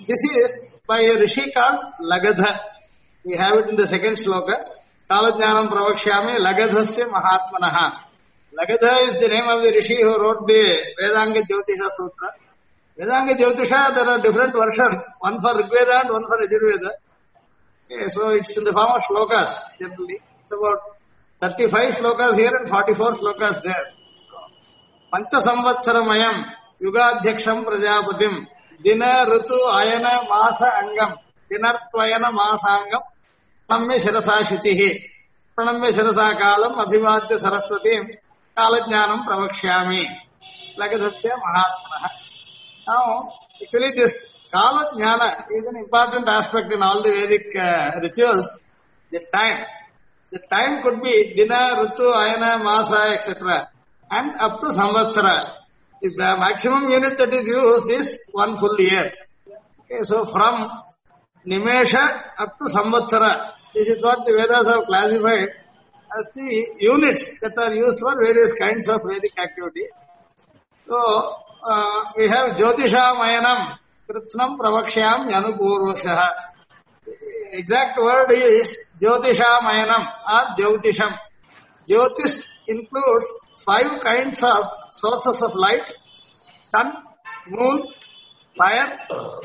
This is by a rishi called Lagadha. We have it in the second sloka. Kalajnanam Pravakshyami Lagadhasya Mahatmanaha. Lagadha is the name of the rishi who wrote the Vedanga Jyotisha Sutra. Vedanga Jyotisha, there are different versions, one for Rigveda and one for Yajurveda. Okay, so it's in the form of shlokas generally. It's about 35 slokas here and 44 slokas there. Pancha Samvatsaramayam Yugadhyaksham Prajapatim Dina Rutu Ayana Masa Angam Dinartvayana Masangam Pranamya Shirasa Shitihi Pranamya Shirasa Kalam Abhimadya Saraswatim Kalajnanam Pravakshyami Lagadhasya Mahatmanaha. Now, actually this Kalajnana is an important aspect in all the Vedic rituals. The time. The time could be Dina, Rutu, Ayana, Masa, etc. and up to Samvatsara. If the maximum unit that is used is one full year. Okay, so from Nimesha up to Samvatsara, this is what the Vedas have classified as the units that are used for various kinds of Vedic activity. So, we have Jyotisha Mayanam, Kritsnam Pravakshyam Yanupurvashaha. The exact word is Jyotisha Mayanam or Jyotisham. Jyotish includes 5 kinds of sources of light: sun, moon, fire,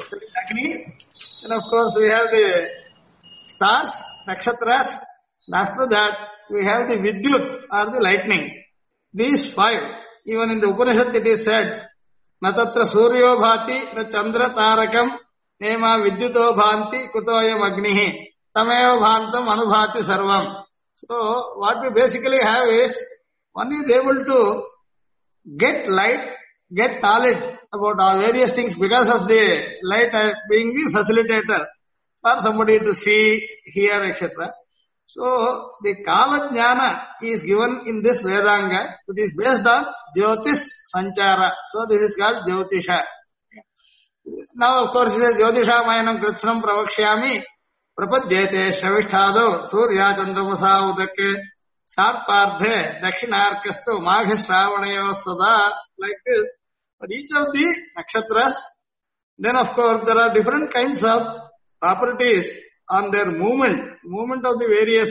Agni, and of course we have the stars, nakshatras, and after that we have the Vidyut or the lightning. These 5, even in the Upanishad it is said, Natatra Suryo Bhati, na Chandra Tarakam, Nema Vidyuto Bhanti, Kutoyam Agnihi, Tameo Bhantam Anubhati Sarvam. So, what we basically have is, one is able to get light, get knowledge about all various things because of the light being the facilitator for somebody to see, hear, etc. So, the Kala Jnana is given in this Vedanga, which is based on Jyotish Sanchara. So, this is called Jyotisha. Now, of course, it is Jyotisha Mayanam Kritsnam Pravakshyami Prapadyete Shavisthado Surya Chandramasa Udake Sarpardhe Dakshinarkastu Magha Shravanayo Sada, like this. For each of the nakshatras, then of course there are different kinds of properties on their movement of the various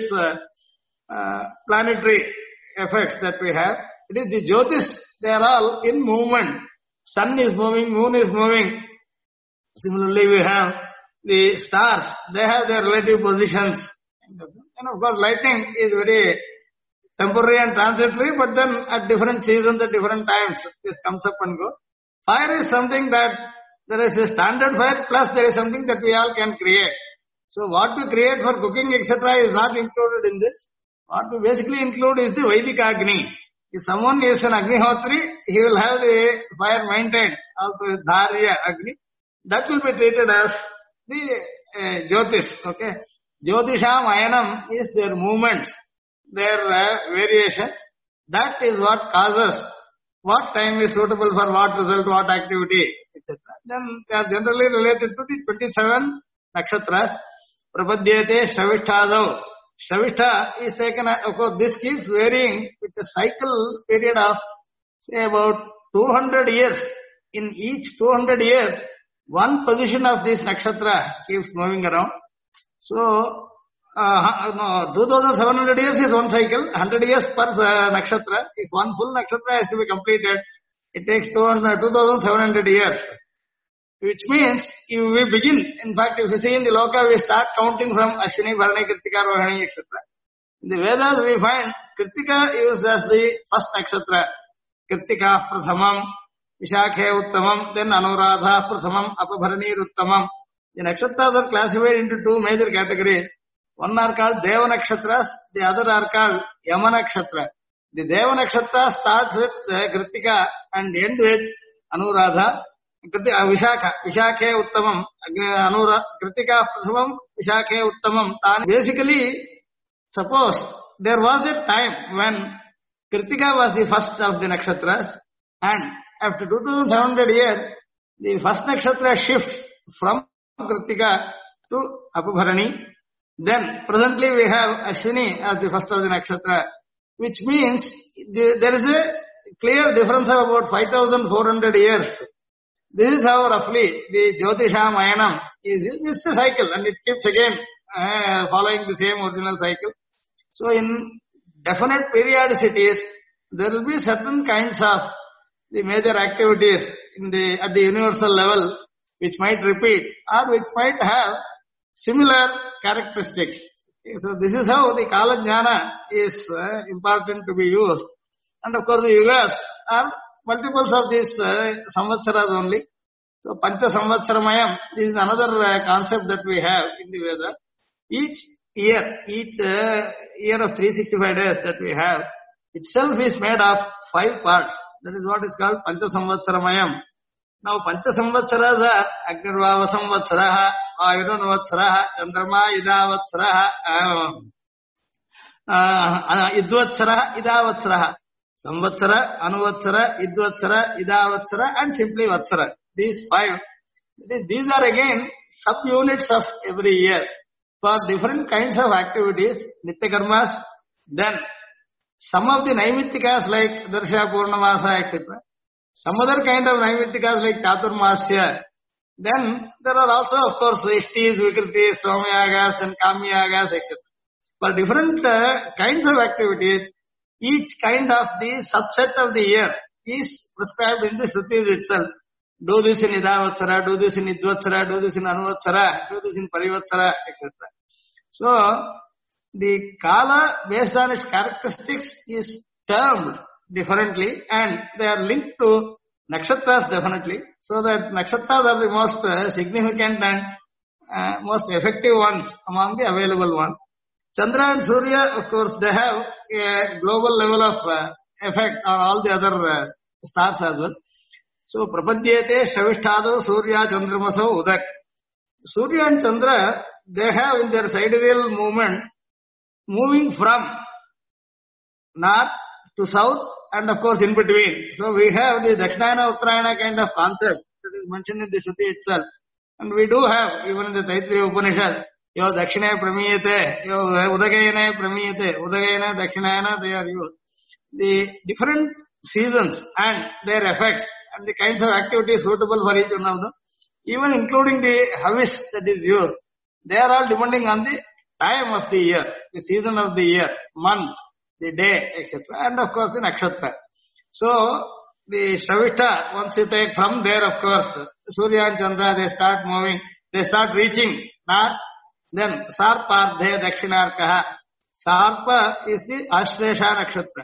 planetary effects that we have. It is the Jyotish, they are all in movement. Sun is moving, moon is moving. Similarly, we have the stars, they have their relative positions. And of course, lightning is very temporary and transitory, but then at different seasons, at different times, this comes up and goes. Fire is something that there is a standard fire, plus there is something that we all can create. So what we create for cooking, etc. is not included in this. What we basically include is the Vedic Agni. If someone is an Agnihotri, he will have the fire maintained, also Dharya Agni. That will be treated as the Jyotish, okay. Jyotisha Mayanam is their movements, their variations. That is what causes what time is suitable for what result, what activity, etc. Then they are generally related to the 27 nakshatras. Prapadyate Shavishtadau. Shavishtha is taken, of course, this keeps varying with a cycle period of, say, about 200 years. In each 200 years, one position of this nakshatra keeps moving around. So, 2700 years is one cycle, 100 years per nakshatra. If one full nakshatra has to be completed, it takes 2700 years. Which means, if we begin, in fact, if you see in the Loka, we start counting from Ashwini, Bharani, Kritika, Rohini, etc. In the Vedas, we find Kritika used as the first nakshatra. Kritika Prathamam, Vishakhe Uttamam, then Anuradha Prathamam, Apabharani Uttamam. The nakshatras are classified into 2 major categories. One are called Deva nakshatras, the other are called Yama nakshatra. The Deva nakshatra starts with Kritika and end with Anuradha. Vishakha, Vishakhe Uttamam, Kritika Prathamam, Vishakhe Uttamam. Basically, suppose there was a time when Kritika was the first of the nakshatras, and after 2700 years, the first nakshatra shifts from Kritika to Apabharani. Then, presently we have Ashwini as the first of the nakshatra, which means there is a clear difference of about 5400 years. This is how roughly the Jyotisha Mayanam is a cycle, and it keeps again following the same original cycle. So in definite periodicities, there will be certain kinds of the major activities at the universal level which might repeat or which might have similar characteristics. So this is how the Kala Jnana is important to be used. And of course the yugas are multiples of these samvatsaras only. So Pancha Samvatsaramayam is another concept that we have in the Veda. Each year of 365 days that we have itself is made of 5 parts. That is what is called Pancha Samvatsaramayam. Now Pancha Samvatsaras are Agnirvava Samvatsaraha, Ayudanvatsaraha, Chandrama Idavatsaraha, Idvatsaraha, Idavatsaraha. Samvatsara, Anuvatsara, Idvatsara, Idavatsara, and simply Vatsara. These 5. These are again subunits of every year for different kinds of activities, Nitya Karmas. Then some of the Naimittikas like Darsha Purnamasa, etc. Some other kind of Naimittikas like Chaturmasya. Then there are also, of course, Ishtis, Vikritis, Somayagas, and Kamyagas, etc. For different kinds of activities, each kind of the subset of the year is prescribed in the Shrutis itself. Do this in Idavatsara, do this in Idvatsara, do this in Anuvatsara, do this in Parivatsara, etc. So, the Kala based on its characteristics is termed differently and they are linked to Nakshatras definitely. So that Nakshatras are the most significant and most effective ones among the available ones. Chandra and Surya, of course, they have a global level of effect on all the other stars as well. So, Prapadyate, Shavishtado, Surya, Chandramaso, Udak. Surya and Chandra, they have in their sidereal movement, moving from north to south and of course in between. So, we have the Dakshinayana Uttarayana kind of concept that is mentioned in the Shruti itself. And we do have, even in the Taittiriya Upanishad, Yo Dakshine Pramiyate, Yo Udagayane Pramiyate, Udagayana, Dakshinayana, they are used. The different seasons and their effects and the kinds of activities suitable for each one of them, even including the Havis that is used, they are all depending on the time of the year, the season of the year, month, the day, etc. And of course the Nakshatra. So, the Shavita, once you take from there, of course, Surya and Chandra, they start moving, they start reaching north. Then Sarpadhe Dakshinarkaha. Sarpa is the Ashresha Nakshatra.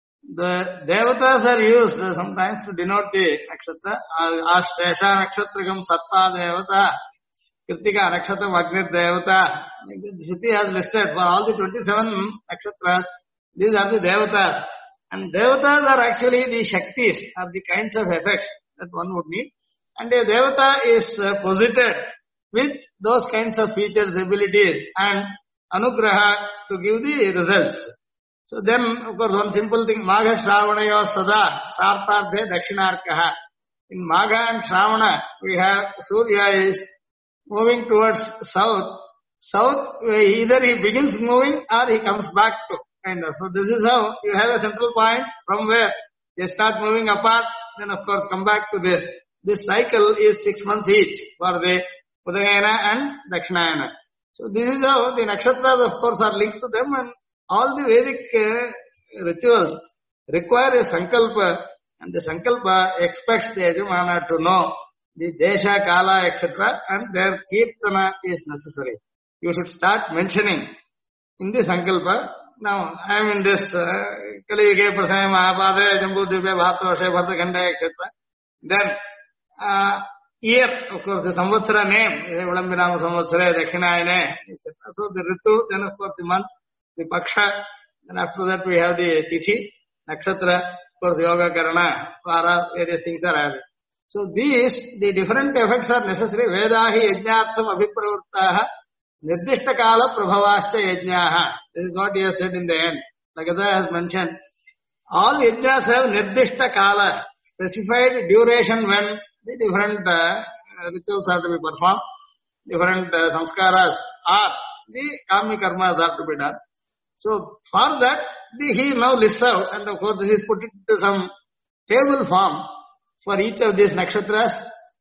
The Devatas are used sometimes to denote the Nakshatra. Ashresha Nakshatragam Sarpa Devata. Kritika Nakshatram Agnir Devata. The Shruti has listed for all the 27 Nakshatras. These are the Devatas. And Devatas are actually the Shaktis, are the kinds of effects that one would need. And a Devata is posited with those kinds of features, abilities, and anugraha to give the results. So then, of course, one simple thing, Magha Shravanayo Sada, Sarpadhe Dakshinarkaha. In Magha and Shravana, we have Surya is moving towards south. South, either he begins moving or he comes back to. And so this is how you have a central point from where they start moving apart, then of course come back to this. This cycle is 6 months each for the Udayana and Dakshinayana. So this is how the nakshatras of course are linked to them, and all the Vedic rituals require a sankalpa, and the sankalpa expects the Yajamana to know the Desha, Kala, etc. and their Kirtana is necessary. You should start mentioning in the sankalpa. Now, I am in this Kaliyuge, Prasaya, Mahapade, Jambu, Dibya, Bhatoshe, Bhartakanda, etc. Then, year, of course, the Samvatsara name, Ulambinama Samvatsara, Dakshinayane, etc. So, the Ritu, then of course the month, the Paksha, then after that we have the Tithi, Nakshatra, of course, Yoga, Karana, Vara, various things are added. So, these, the different effects are necessary. Vedahi yajñātsam abhipravruttaha nirdishta kala prabhavascha yajñāha. This is what he has said in the end. Lagadha has mentioned. All yajñas have nirdishta kala, specified duration when the different rituals have to be performed, different samskaras or the kami karmas have to be done. So, for that, he now lists out, and of course this is put into some table form for each of these nakshatras,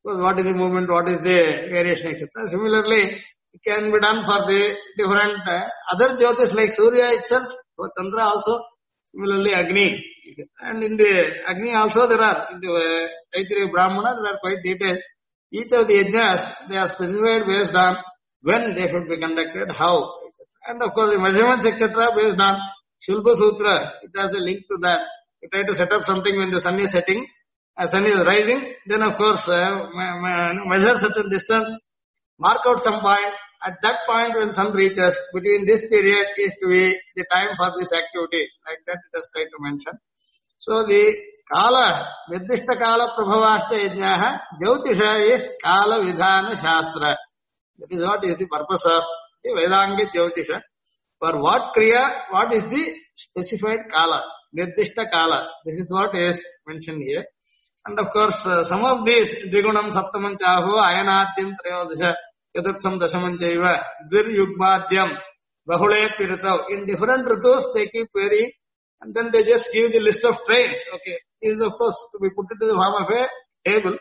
what is the movement, what is the variation, etc. Similarly, it can be done for the different other jyotis like Surya itself, for Chandra also, similarly Agni. And in the Agni also there are, in the Taittiriya Brahmana, there are quite detailed. Each of the yajnas, they are specified based on when they should be conducted, how. And of course the measurements, etc. based on Shilpa Sutra, it has a link to that. You try to set up something when the sun is setting, sun is rising, then of course measure certain distance, mark out some point. At that point when sun reaches, between this period is to be the time for this activity. Like that it is tried to mention. So the Kala, Nirdishta Kala Prabhavashta Yajnaha, Jyotisha is Kala Vidhana Shastra. That is what is the purpose of the Vedanga Jyotisha. For what Kriya, what is the specified Kala, Nirdishta Kala. This is what is mentioned here. And of course, some of these, Digunam Saptamam Chaho, Ayanatyam Trayodasha, Yadatsam Dasamam Jaiva, Dir Yugmadhyam, Bahule Piratav. In different ritus, they keep varying, and then they just give the list of trains. Okay, this is of course to be put into the form of a table.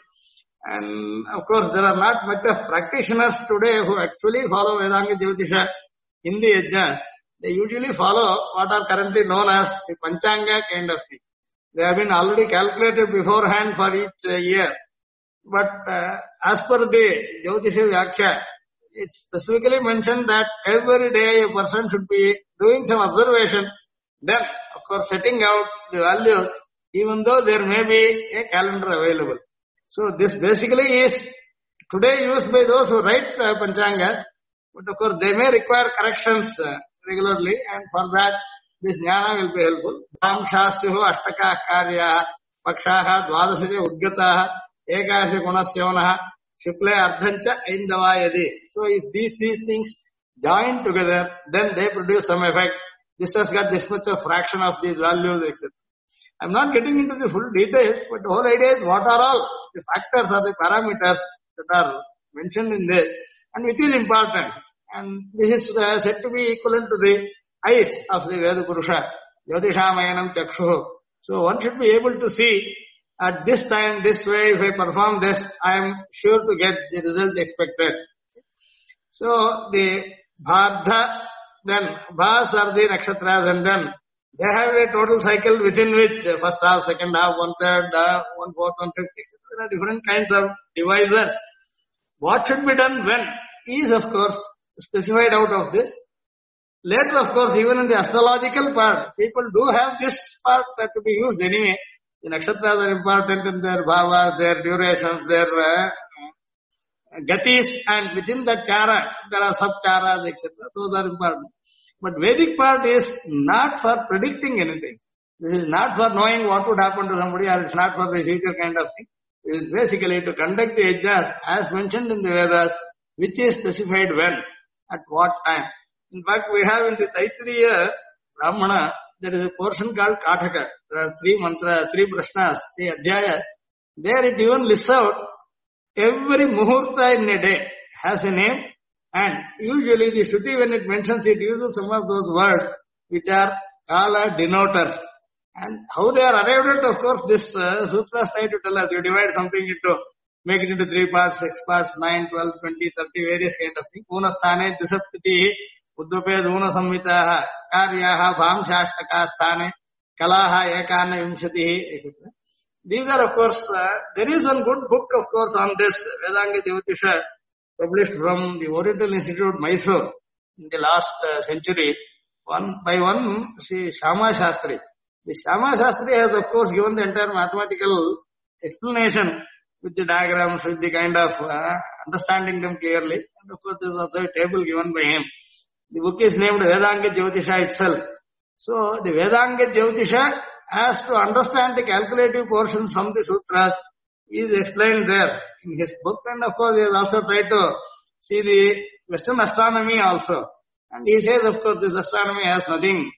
And of course, there are not much of practitioners today who actually follow Vedanga Jyotisha in the yajna. They usually follow what are currently known as the Panchanga kind of thing. They have been already calculated beforehand for each year. But as per the Jyotisha Vyakhya, it's specifically mentioned that every day a person should be doing some observation, then of course setting out the values, even though there may be a calendar available. So this basically is today used by those who write Panchangas, but of course they may require corrections regularly, and for that this jnana will be helpful. Bhamshasyaho ashtaka karya pakshaha dvadasaja udgataha ekasya gunasyavanaha shukle ardhancha aindavayadi. So if these things join together, then they produce some effect. This has got this much of fraction of these values, etc. I'm not getting into the full details, but the whole idea is what are all the factors or the parameters that are mentioned in this, and which is important. And this is said to be equivalent to the eyes of the Veda Purusha, Jyotishamayana Chakshu. So one should be able to see at this time, this way, if I perform this, I am sure to get the result expected. So the Bhardha, then Bhas are the nakshatras, and then they have a total cycle within which first half, second half, 1/3, 1/4, 1/5, etc. There are different kinds of divisors. What should be done when is of course specified out of this. Later, of course, even in the astrological part, people do have this part to be used anyway. The nakshatras are important in their bhavas, their durations, their gatis, and within that chara, there are sub-charas, etc. Those are important. But Vedic part is not for predicting anything. This is not for knowing what would happen to somebody, or it's not for the future kind of thing. It is basically to conduct the yajnas as mentioned in the Vedas, which is specified when, at what time. In fact, we have in the Taittiriya Brahmana, there is a portion called Kataka. There are 3 mantras, 3 prashnas, 3 adhyayas. There it even lists out every muhurta in a day has a name, and usually the Shruti, when it mentions it, uses some of those words which are kala denoters. And how they are arrived at, of course, this sutras try to tell us. You divide something into, make it into 3 parts, 6 parts, 9, 12, 20, 30, various kind of things. Una sthane disaptiti udduped una samhitaha karyaha bhamshashtaka sthane kalaha ekana vimshatihi, etc. These are, of course, there is one good book, of course, on this Vedanga Jyotisha, published from the Oriental Institute, Mysore, in the last century, by one Sri Shama Shastri. The Shama Shastri has, of course, given the entire mathematical explanation with the diagrams, with the kind of understanding them clearly. And of course, there is also a table given by him. The book is named Vedanga Jyotisha itself. So, the Vedanga Jyotisha has to understand the calculative portions from the sutras is explained there in his book. And of course, he has also tried to see the Western astronomy also. And he says, of course, this astronomy has nothing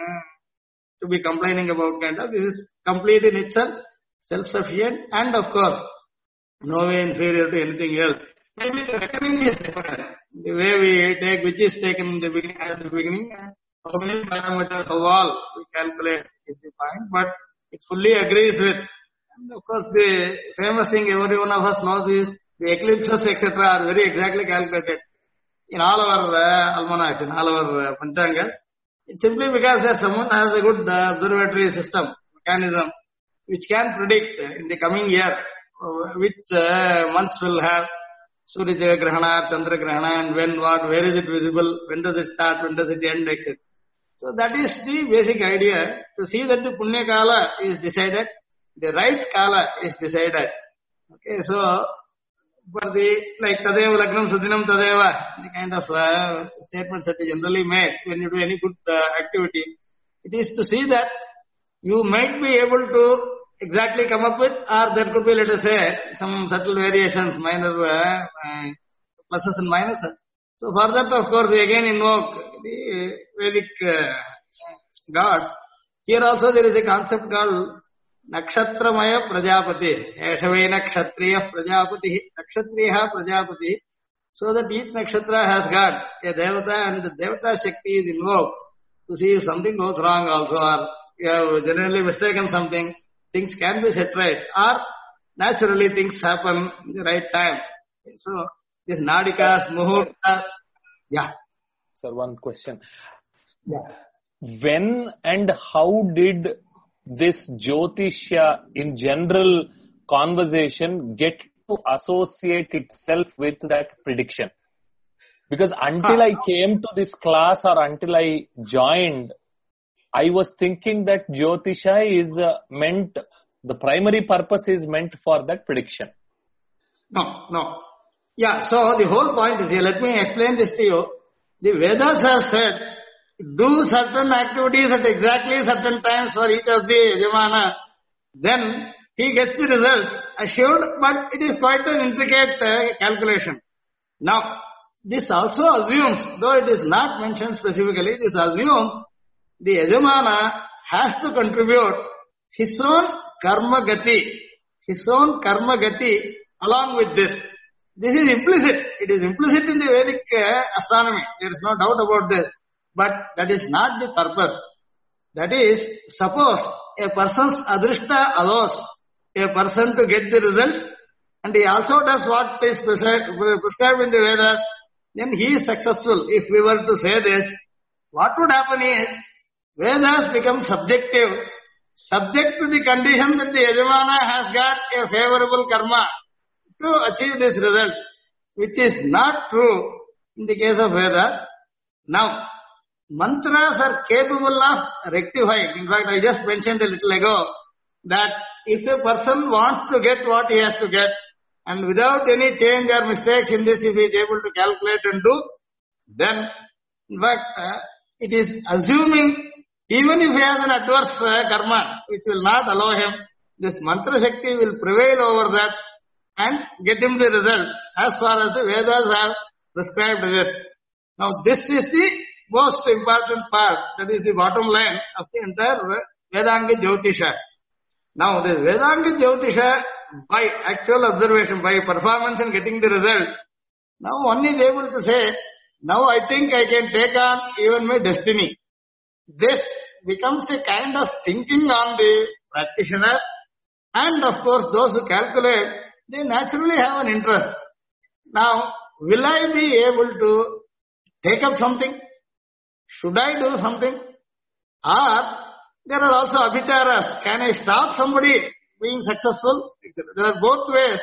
to be complaining about, kind of. This is complete in itself, self-sufficient, and of course, no way inferior to anything else. Maybe the reckoning is different. The way we take, which is taken in the beginning, at the beginning, and how many parameters of all we calculate is the point, but it fully agrees with. And of course, the famous thing every one of us knows is the eclipses, etc., are very exactly calculated in all our almanacs, in all our Panchanga. It's simply because someone has a good observatory system, mechanism, which can predict in the coming year which months will have Surya Grahana, Chandra Grahana, and when, what, where is it visible, when does it start, when does it end, etc. So that is the basic idea, to see that the Punya Kala is decided, the right Kala is decided. Okay, so for the, like Tadeva Lagnam Sudinam Tadeva, the kind of statements that is generally made when you do any good activity, it is to see that you might be able to exactly come up with, or there could be, let us say, some subtle variations, minor pluses and minuses. So for that, of course, we again invoke the Vedic gods. Here also there is a concept called Nakshatramaya Prajapati. Eshavena Kshatriya Prajapati. Nakshatriya Prajapati. So that each nakshatra has got a Devata, and the Devata Shakti is invoked to see if something goes wrong also, or you have generally mistaken something, things can be set right, or naturally things happen in the right time. So this Nadikas, Muhurta, yeah. Sir, one question. Yeah. When and how did this Jyotisha in general conversation get to associate itself with that prediction? Because until I came to this class, or until I joined, I was thinking that Jyotisha is meant, the primary purpose is meant for that prediction. No. Yeah, so the whole point is here, let me explain this to you. The Vedas have said, do certain activities at exactly certain times for each of the Yajamana, then he gets the results assured, but it is quite an intricate calculation. Now, this also assumes, though it is not mentioned specifically, this assumes the Yajamana has to contribute his own karma gati along with this. This is implicit. It is implicit in the Vedic astronomy. There is no doubt about this. But that is not the purpose. That is, suppose a person's adrishta allows a person to get the result, and he also does what is prescribed in the Vedas, then he is successful. If we were to say this, what would happen is, Vedas become subjective, subject to the condition that the Yajamana has got a favorable karma to achieve this result, which is not true in the case of Vedas. Now, mantras are capable of rectifying. In fact, I just mentioned a little ago that if a person wants to get what he has to get, and without any change or mistakes in this, if he is able to calculate and do, then, in fact, it is assuming, even if he has an adverse karma, which will not allow him, this mantra shakti will prevail over that and get him the result, as far as the Vedas have prescribed this. Now, this is the most important part, that is the bottom line of the entire Vedanga Jyotisha. Now, this Vedanga Jyotisha, by actual observation, by performance and getting the result, now one is able to say, now I think I can take on even my destiny. This becomes a kind of thinking on the practitioner, and of course those who calculate, they naturally have an interest. Now, will I be able to take up something? Should I do something? Or there are also abhicharas. Can I stop somebody being successful? There are both ways.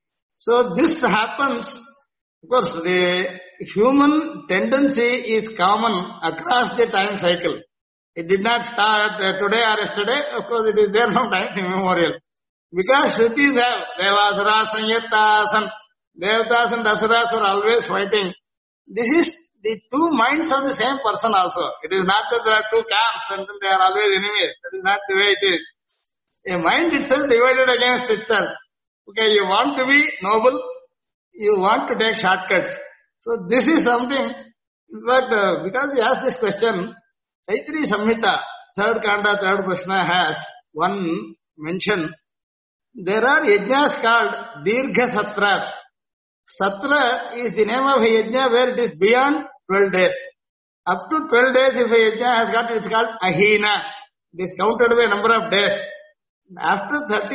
So this happens. Of course, the human tendency is common across the time cycle. It did not start today or yesterday. Of course, it is there from time immemorial. Because Shrutis have Devasara, Sanyattasan, Devatas and Asuras are always fighting. This is the two minds of the same person also. It is not that there are two camps and they are always enemies. That is not the way it is. A mind itself divided against itself. Okay, you want to be noble, you want to take shortcuts. So this is something, but because we asked this question, Taittiriya Samhita, third kanda, third Prashna has one mention. There are yajnas called Dirgha Satras. Satra is the name of a yajna where it is beyond 12 days. Up to 12 days, if a yajna has got, it's called Ahina. It is counted by a number of days. After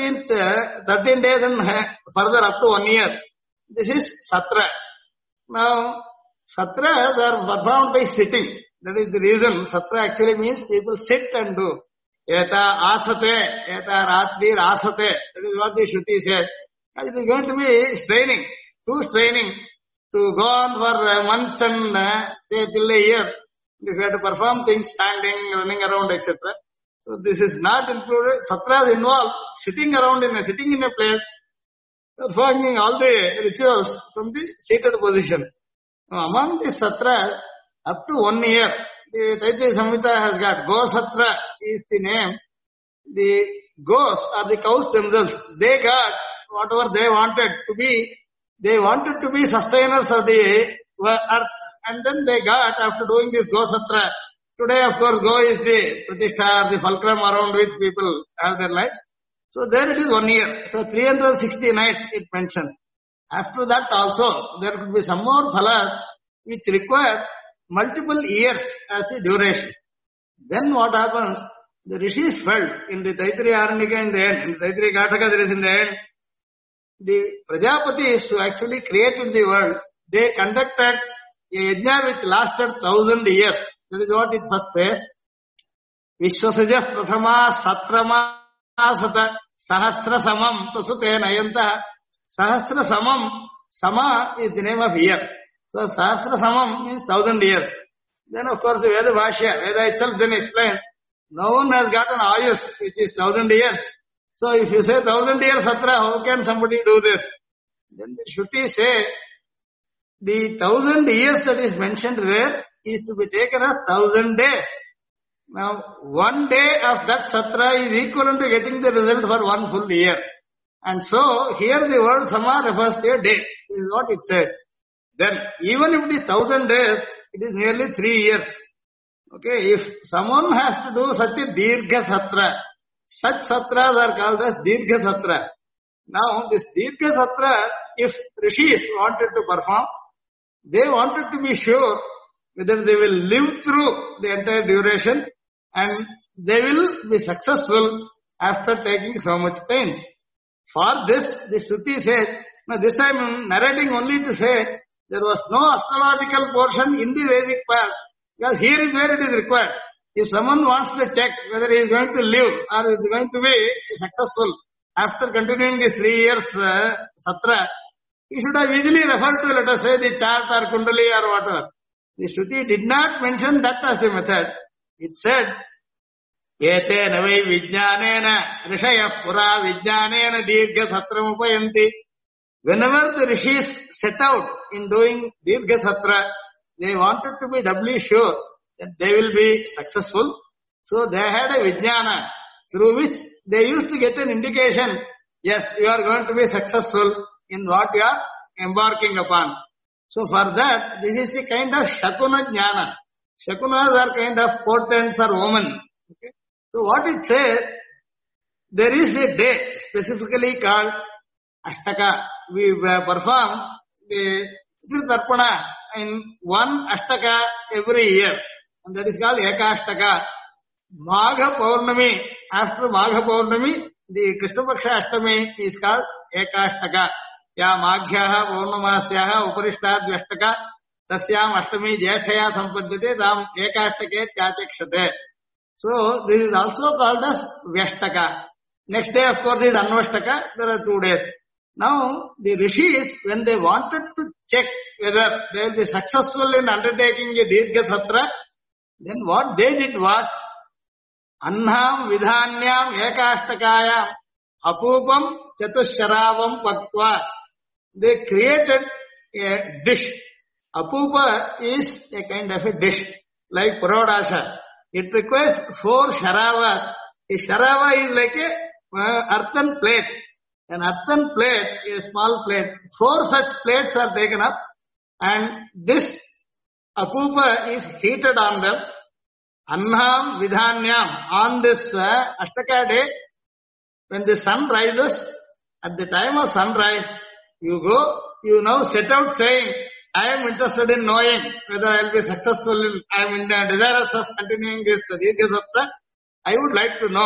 13 days and further up to 1 year, this is Satra. Now, Satras are performed by sitting. That is the reason. Satra actually means people sit and do. Eta asate, eta ratri asate. That is what the Shruti says. And it is going to be straining, too straining, to go on for months and say till a year. If you have to perform things standing, running around, etc. So this is not included. Satras involve sitting in a place, performing all the rituals from the seated position. Now, among the satras, up to 1 year, the Taittiriya Samhita has got Go Satra is the name. The goats or the cows themselves, they got whatever they wanted to be. They wanted to be sustainers of the earth, and then they got, after doing this Go Satra. Today, of course, Go is the pratishtha, the fulcrum around which people have their lives. So there it is 1 year. So 360 nights it mentioned. After that also, there could be some more phalas which require multiple years as the duration. Then what happens? The rishis felt in the Taittiriya Aranyaka in the end, in the Taittiriya Kataka there is in the end, the Prajapatis who actually created the world, they conducted a yajna which lasted 1,000 years. That is what it first says. Vishwasajah prathama satrama sata sahasra samam prasute nayanta. Sahasra samam, sama is the name of year. So sahasra samam means 1,000 years. Then of course the Veda Bhashya, Veda itself then explains, no one has got an ayus which is 1,000 years. So if you say 1,000 years satra, how can somebody do this? Then the Shruti say, the 1,000 years that is mentioned there is to be taken as 1,000 days. Now, 1 day of that satra is equivalent to getting the result for 1 full year. And so, here the word sama refers to a day. This is what it says. Then, even if it is 1,000 days, it is nearly 3 years. Okay, if someone has to do such a dirgha satra, such satras are called as dirgha satra. Now, this dirgha satra, if rishis wanted to perform, they wanted to be sure whether they will live through the entire duration and they will be successful after taking so much pains. For this, the Shruti says, now this I am narrating only to say there was no astrological portion in the Vedic path, because here is where it is required. If someone wants to check whether he is going to live or is going to be successful after continuing this 3 years satra, he should have easily referred to, let us say, the chart or kundali or whatever. The Shruti did not mention that as a method. It said, Etena vai vijnanena rishaya pura vijnanena dirgha satram upayanti. Whenever the rishis set out in doing dirgha satra, they wanted to be doubly sure that they will be successful. So they had a vijnana through which they used to get an indication, yes, you are going to be successful in what you are embarking upon. So for that, this is a kind of Shakuna Jnana. Shakunas are kind of portents or omen. Okay? So what it says, there is a day specifically called Ashtaka. We perform the Tarpana in one Ashtaka every year. And that is called Eka Ashtaka. Magha Paurnami, after Magha Paurnami, the Krishna Paksha Ashtami is called Eka Ashtaka. या माघ्याः पौर्णमास्याः उपरिष्टाद्व्यष्टका तस्याम् अष्टमी ज्येष्ठया सम्पद्यते ताम् एकाष्टके त्याचक्षते. So this is also called as Vyashtaka. Next day, of course, is Anvashtaka. There are 2 days. Now, the rishis, when they wanted to check whether they will be successful in undertaking a Dirgha Satra, then what they did was, Annam Vidhanyam Ekashtakayam Apupam Chatusharavam Paktva. They created a dish. Apupa is a kind of a dish, like Purodasha. It requires 4 sharavas. A sharava is like a earthen plate. An earthen plate, a small plate. 4 such plates are taken up, and this apupa is heated on them. Annam Vidhanyam. On this Ashtaka day, when the sun rises, at the time of sunrise, you go, you now set out saying, I am interested in knowing whether I will be successful, I am desirous of continuing this Dirgha Satra. I would like to know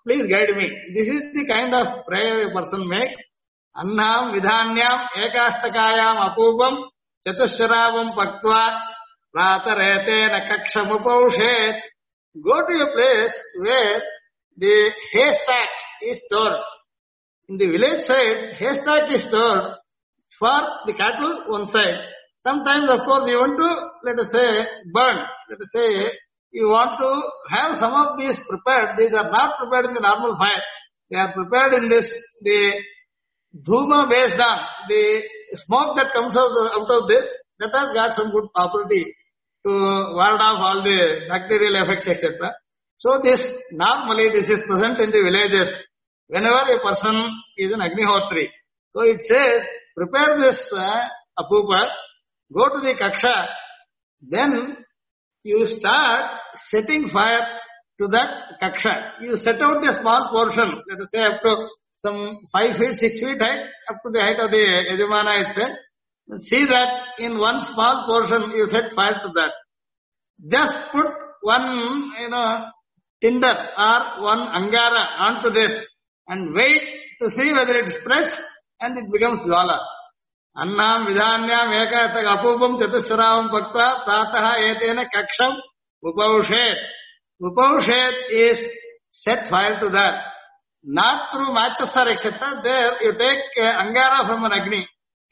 please guide me. This is the kind of prayer a person makes. Annam vidhanyam ekashtakayam apubam chatushravam paktva pratarete nakakshamupaushet. Go to a place where the haystack is stored. In the village side, haystack is stored for the cattle one side. Sometimes, of course, you want to, let us say, burn. Let us say, you want to have some of these prepared. These are not prepared in the normal fire. They are prepared in this, the dhuma based on the smoke that comes out of this, that has got some good property to ward off all the bacterial effects, etc. So this, normally this is present in the villages whenever a person is an Agnihotri. So it says, prepare this apupa, go to the kaksha, then you start setting fire to that kaksha. You set out a small portion, let us say up to some 5 feet, 6 feet height, up to the height of the Yajamana itself. See that in one small portion you set fire to that. Just put one, tinder or one angara onto this and wait to see whether it spreads and it becomes jwala. Annam vidhanyam ekatag apupam chatushravam paktva prataha etena kaksham upaushet. Upaushet is set fire to that. Not through matches or etc. There you take angara from an agni,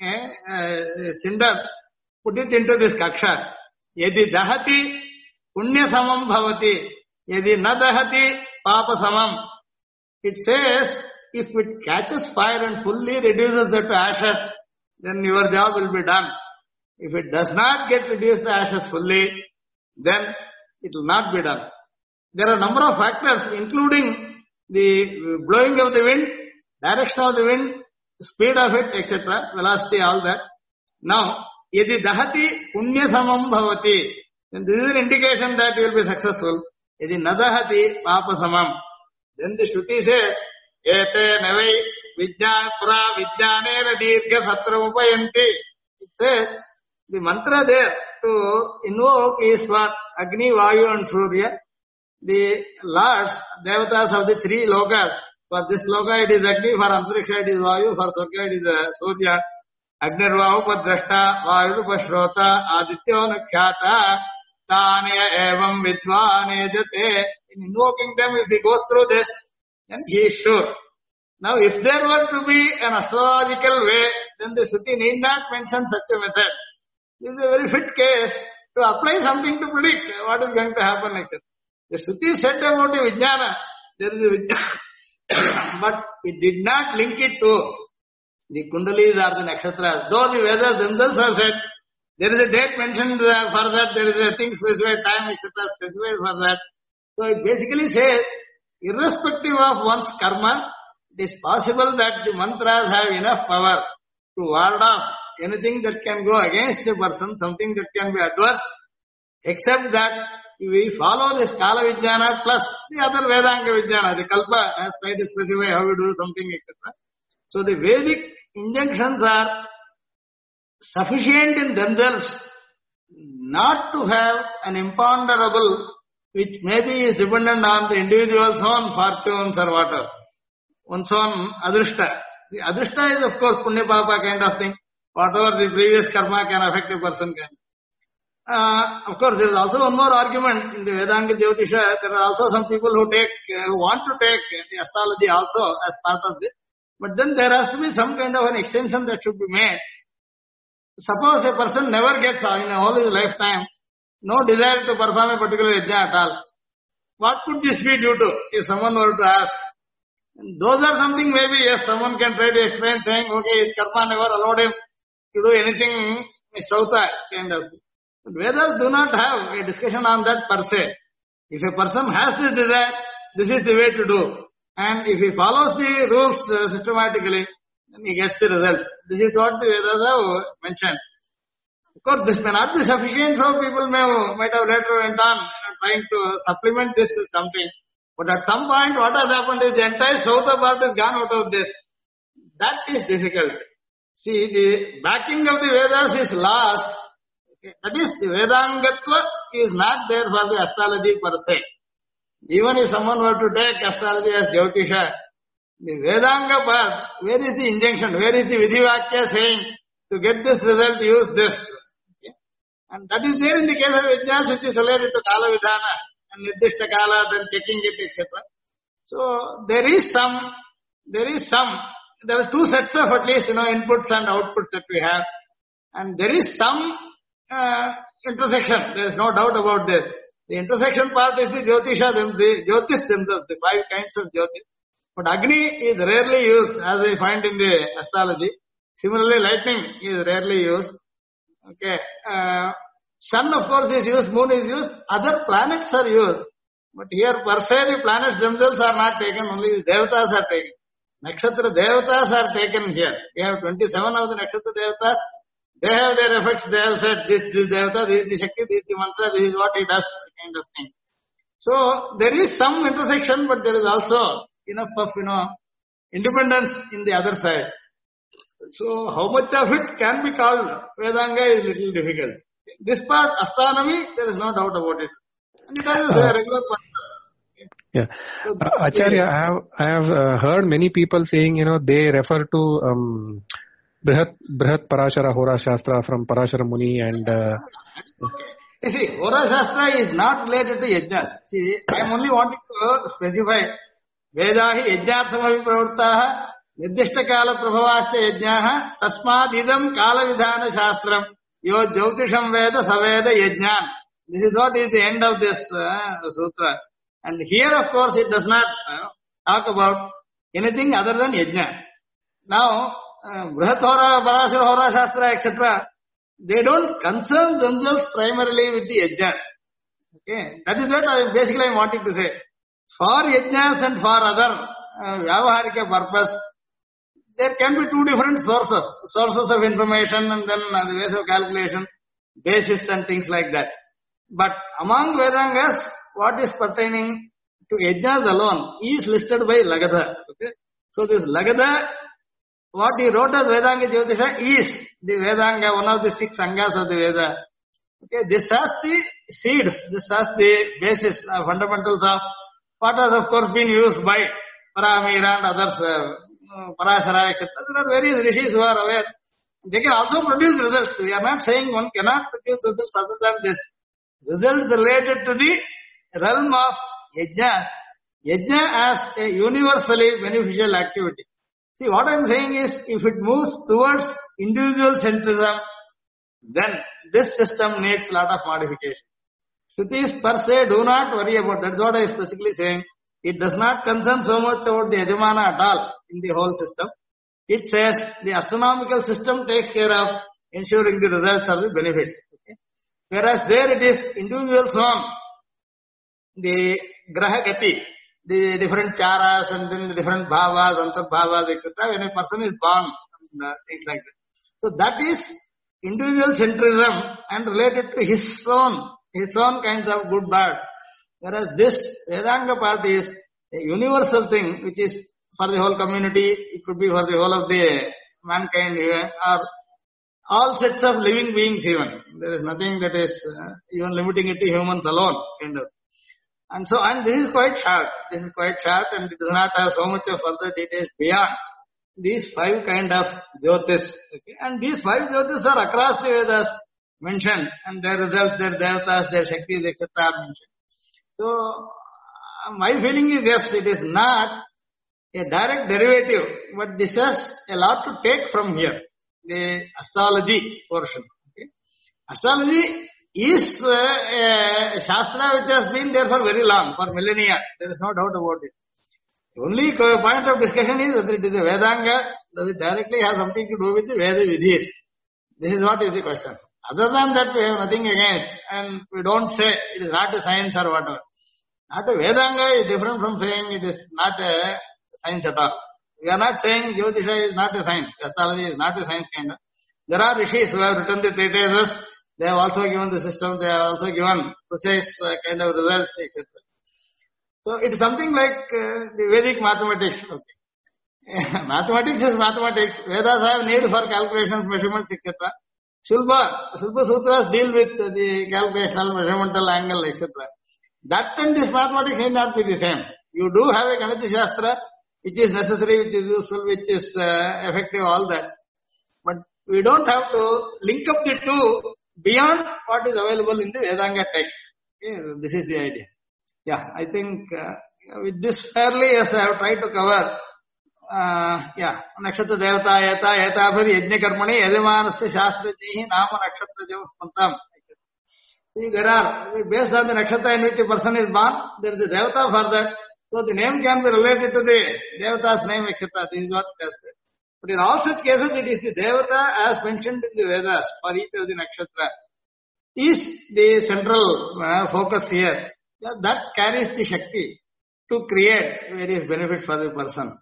cinder, put it into this kaksha. Yadi dahati punya samam bhavati. Yadi na dahati papa samam. It says, if it catches fire and fully reduces it to ashes, then your job will be done. If it does not get reduced to ashes fully, then it will not be done. There are a number of factors, including the blowing of the wind, direction of the wind, speed of it, etc., velocity, all that. Now, yadi dahati punya samam bhavati, then this is an indication that you will be successful. Yadi nadahati papa samam. Then the Shruti says, ete nevai vijnapura vijnanera dirgha satram upayanti. It says, the mantra there to invoke is for Agni, Vayu and Surya. The lords, devatas of the 3 lokas. For this loka it is Agni, for Antariksha it is Vayu, for Surya it is Surya. Agnirvahu padrashta, Vayu pashrota, Adityo nakhyata, Tanya evam vidvane jate. In invoking them, if he goes through this, then he is sure. Now, if there were to be an astrological way, then the Shruti need not mention such a method. This is a very fit case to apply something to predict what is going to happen next. The Shruti said about the Vijnana, there is a Vijnana, but it did not link it to the Kundalis or the Nakshatras. Though the Vedas themselves have said, there is a date mentioned for that, there is a thing specified, time, etc. specified for that. So it basically says, irrespective of one's karma, it is possible that the mantras have enough power to ward off anything that can go against a person, something that can be adverse, except that we follow this Kala Vijnana plus the other Vedanga Vijnana, the Kalpa has tried to specify how we do something, etc. So the Vedic injunctions are sufficient in themselves not to have an imponderable which maybe is dependent on the individual's own fortunes or whatever, one's own adrishta. The adrishta is of course punya papa kind of thing. Whatever the previous karma can affect a person can. Of course, there is also one more argument in the Vedanga Jyotisha. There are also some people who want to take the astrology also as part of this. But then there has to be some kind of an extension that should be made. Suppose a person never gets in all his lifetime no desire to perform a particular yajna at all. What could this be due to, if someone were to ask? And those are something maybe, yes, someone can try to explain saying, okay, his karma never allowed him to do anything Sauta kind of. But Vedas do not have a discussion on that per se. If a person has this desire, this is the way to do. And if he follows the rules systematically, then he gets the result. This is what the Vedas have mentioned. Of course, this may not be sufficient, so people might have later went on trying to supplement this with something. But at some point, what has happened is the entire Sauta part has gone out of this. That is difficult. See, the backing of the Vedas is lost. That is, the Vedangatva is not there for the astrology per se. Even if someone were to take astrology as Jyotisha, the Vedanga part, where is the injunction? Where is the Vidhivakya saying, to get this result, use this? Okay? And that is there in the case of Vijnas, which is related to Kala Vidhana and Nirdishta Kala, then checking it, etc. So there are two sets of at least, inputs and outputs that we have. And there is some intersection. There is no doubt about this. The intersection part is the Jyotisha, the Jyotish themselves, the 5 kinds of Jyotish. But Agni is rarely used, as we find in the astrology. Similarly, lightning is rarely used. Okay. Sun, of course, is used, moon is used, other planets are used. But here, per se, the planets themselves are not taken, only the Devatas are taken. Nakshatra Devatas are taken here. We have 27 of the Nakshatra Devatas. They have their effects. They have said, this Devata, this is the Shakti, this is the Mantra, this is what he does, kind of thing. So, there is some intersection, but there is also enough of, independence in the other side. So, how much of it can be called Vedanga is little difficult. This part, astronomy, there is no doubt about it. And it has a regular purpose. Yeah. Acharya, I have heard many people saying, they refer to Brihat Parashara Hora Shastra from Parashara Muni and... You see, Hora Shastra is not related to Yajnas. See, I am only wanting to specify Vedahi Yajnatsamavi Pravurtaha Nirdishta Kala Prabhavascha Yajnaha Tasmad Idam Kala Vidhana Shastram Yo Jyotisham Veda Saveda Yajnan. This is what is the end of this sutra. And here, of course, it does not talk about anything other than Yajna. Now, Brihat Hora, Parashara Hora Shastra, etc., they don't concern themselves primarily with the Yajnas. Okay, that is what I basically wanted to say. For Yajnas and for other Vyavaharika purpose, there can be two different sources of information and then the ways of calculation, basis and things like that. But among Vedangas, what is pertaining to Yajnas alone is listed by Lagadha. Okay? So this Lagadha, what he wrote as Vedanga Jyotisha is the Vedanga, one of the 6 Angas of the Veda. Okay, this has the seeds, this has the basis, fundamentals of what has of course been used by Paramira and others, Parashara, etc. There are various rishis who are aware. They can also produce results. We are not saying one cannot produce results other than this. Results related to the realm of Yajna. Yajna as a universally beneficial activity. See, what I am saying is, if it moves towards individual centrism, then this system needs a lot of modification. Shrutis per se do not worry about that. That's what I am specifically saying. It does not concern so much about the Yajamana at all in the whole system. It says the astronomical system takes care of ensuring the results of the benefits. Okay? Whereas there it is individuals on the Graha Gati, the different charas and then the different bhavas, antarbhavas, etc. when a person is born and things like that. So that is individual centrism and related to his own kinds of good bad. Whereas this Vedanga part is a universal thing which is for the whole community, it could be for the whole of the mankind even, or all sets of living beings even. There is nothing that is even limiting it to humans alone, kind of. And this is quite short. And it does not have so much of further details beyond these 5 kind of Jyotis. Okay? And these 5 Jyotis are across the Vedas mentioned, and their results, their Devatas, their Shaktis, etc. are mentioned. So, my feeling is yes, it is not a direct derivative, but this has a lot to take from here, the astrology portion. Okay? Astrology is a Shastra which has been there for very long, for millennia. There is no doubt about it. The only point of discussion is whether it is a Vedanga, does it directly have something to do with the Veda Vidhis. This is what is the question. Other than that, we have nothing against, and we don't say it is not a science or whatever. Not a Vedanga is different from saying it is not a science at all. We are not saying Jyotisha is not a science, astrology is not a science kind of. There are rishis who have written the treatises. They have also given the system, they have also given precise kind of results, etc. So it is something like the Vedic mathematics. Okay. Mathematics is mathematics. Vedas have need for calculations, measurements, etc. Shulba Sutras deal with the calculational, measuramental angle, etc. That and this mathematics may not be the same. You do have a Ganita Shastra, which is necessary, which is useful, which is effective, all that. But we don't have to link up the two beyond what is available in the Vedanga text. Okay, this is the idea. Yeah, I think with this fairly, yes, I have tried to cover. Nakshatra Devata Yata Yatabhari Yajna Karmani Yadamanasya Shastra Jihi Nama Nakshatra Jam Spantam. See, there are, based on the nakshatra in which a person is born, there is a Devata for that. So the name can be related to the Devata's name, etc. This is what it has said. But in all such cases, it is the Devata as mentioned in the Vedas for each of the nakshatra is the central focus here. That carries the Shakti to create various benefits for the person.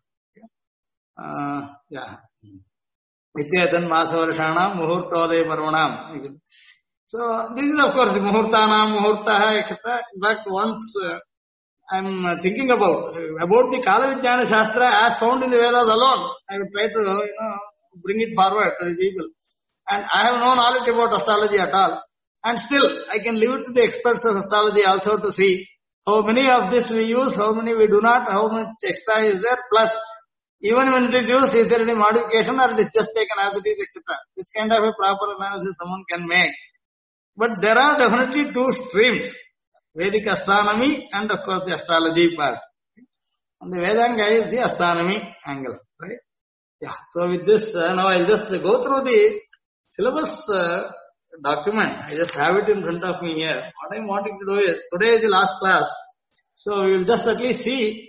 Vidyatan Masavarshana Muhurtodaya Parvanam. So this is of course the Muhurtanam, Muhurtaha, etc. In fact, once I am thinking about the Kala Vijnana Shastra as found in the Vedas alone, I will try to bring it forward to the people. And I have no knowledge about astrology at all. And still, I can leave it to the experts of astrology also to see how many of this we use, how many we do not, how much extra is there, plus even when it is used, is there any modification or it is just taken as it is, etc. This kind of a proper analysis someone can make. But there are definitely two streams, Vedic astronomy and of course the astrology part. And the Vedanga is the astronomy angle, right? Yeah. So with this, now I'll just go through the syllabus document. I just have it in front of me here. What I'm wanting to do is, today is the last class, so we will just at least see,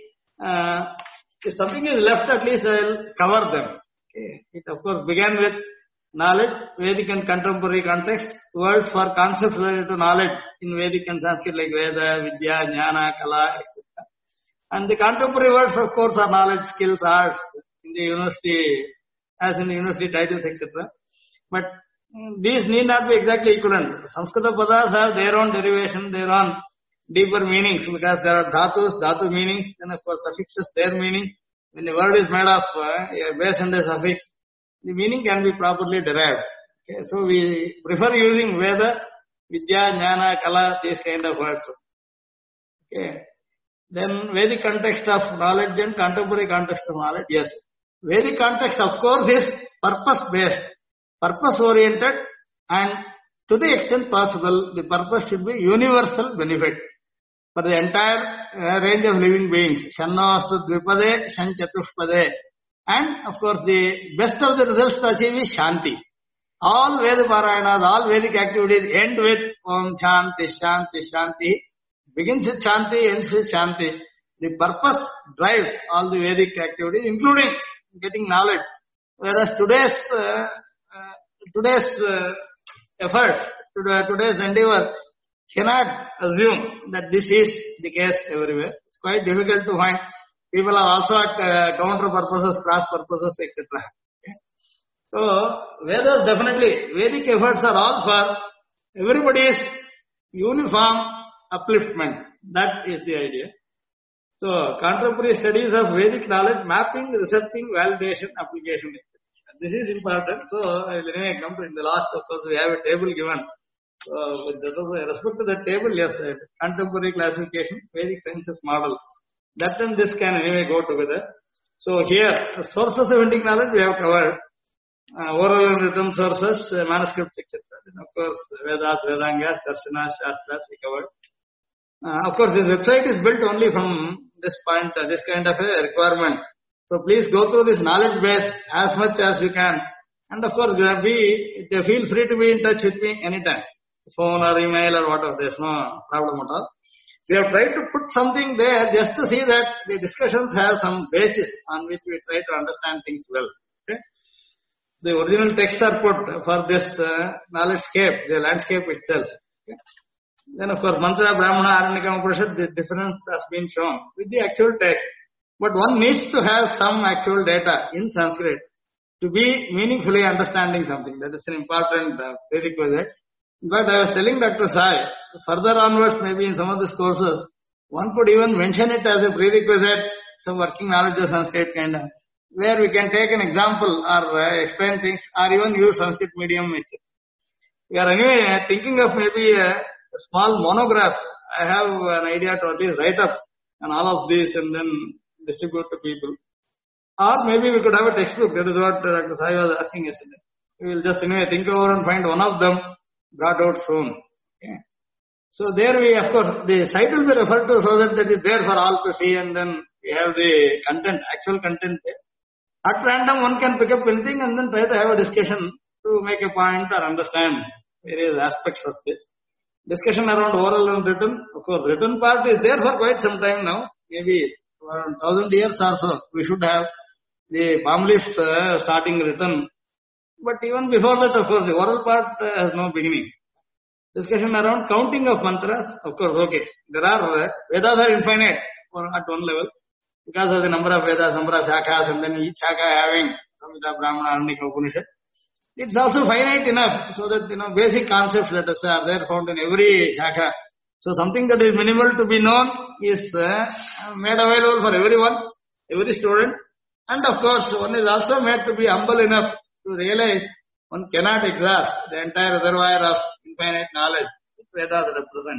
if something is left, at least I'll cover them. Okay. It of course began with knowledge, Vedic and contemporary context, words for concepts related to knowledge in Vedic and Sanskrit like Veda, Vidya, Jnana, Kala, etc. And the contemporary words of course are knowledge, skills, arts, in the university, as in the university titles, etc. But these need not be exactly equivalent. Samskrita padas have their own derivation, their own deeper meanings, because there are dhatus, dhatu meanings, then of course suffixes, their meaning. When the word is made of a base and a suffix, the meaning can be properly derived. Okay, so we prefer using Veda, Vidya, Jnana, Kala, these kind of words. Okay. Then Vedic context of knowledge and contemporary context of knowledge, yes. Vedic context of course is purpose-based, purpose-oriented, and to the extent possible, the purpose should be universal benefit for the entire range of living beings. Shanno astu dvipade, shan chatushpade. And of course, the best of the results to achieve is Shanti. All Veda Parayanas, all Vedic activities end with Om Shanti, Shanti, Shanti. Begins with Shanti, ends with Shanti. The purpose drives all the Vedic activities, including getting knowledge. Whereas today's efforts, today's endeavor cannot assume that this is the case everywhere. It's quite difficult to find. People are also at counter purposes, cross purposes, etc. Okay. So, Vedas definitely, Vedic efforts are all for everybody's uniform upliftment. That is the idea. So, contemporary studies of Vedic knowledge, mapping, researching, validation, application. This is important. So, I will anyway come to in the last, of course, we have a table given. With respect to the table, yes, contemporary classification, Vedic sciences model. That and this can anyway go together. So here, sources of Vedic knowledge we have covered. Oral and written sources, manuscripts, etc. Then of course, Vedas, Vedangas, Darshanas, Shastras we covered. Of course, this website is built only from this point, this kind of a requirement. So please go through this knowledge base as much as you can. And of course, feel free to be in touch with me anytime. Phone or email or whatever, there's no problem at all. We have tried to put something there just to see that the discussions have some basis on which we try to understand things well. Okay? The original texts are put for this knowledge-scape, the landscape itself. Okay? Then of course, Mantra, Brahmana, Aranyaka, Upanishad, the difference has been shown with the actual text. But one needs to have some actual data in Sanskrit to be meaningfully understanding something. That is an important prerequisite. In fact, I was telling Dr. Sai, further onwards, maybe in some of these courses, one could even mention it as a prerequisite, some working knowledge of Sanskrit kind of, where we can take an example or explain things, or even use Sanskrit medium. We are anyway thinking of maybe a small monograph I have an idea to at least write up on all of these and then distribute to people. Or maybe we could have a textbook. That is what Dr. Sai was asking yesterday. We will just anyway think over and find one of them brought out soon. Okay. So there we, of course, the site will be referred to so that is there for all to see, and then we have the content, actual content there. At random, one can pick up anything and then try to have a discussion to make a point or understand various aspects of this. Discussion around oral and written. Of course, written part is there for quite some time now. Maybe around 1,000 years or so. We should have the palm leaf starting written. But even before that, of course, the oral part has no beginning. Discussion around counting of mantras. Of course, okay. There are, Vedas are infinite at one level. Because of the number of Vedas, number of shakhas, and then each shakha having Samhita, Brahmana, Aranyaka, Upanishad. It's also finite enough so that, basic concepts that are there found in every shakha. So something that is minimal to be known is made available for everyone, every student. And of course, one is also made to be humble enough to realize one cannot exhaust the entire reservoir of infinite knowledge which Vedas represent.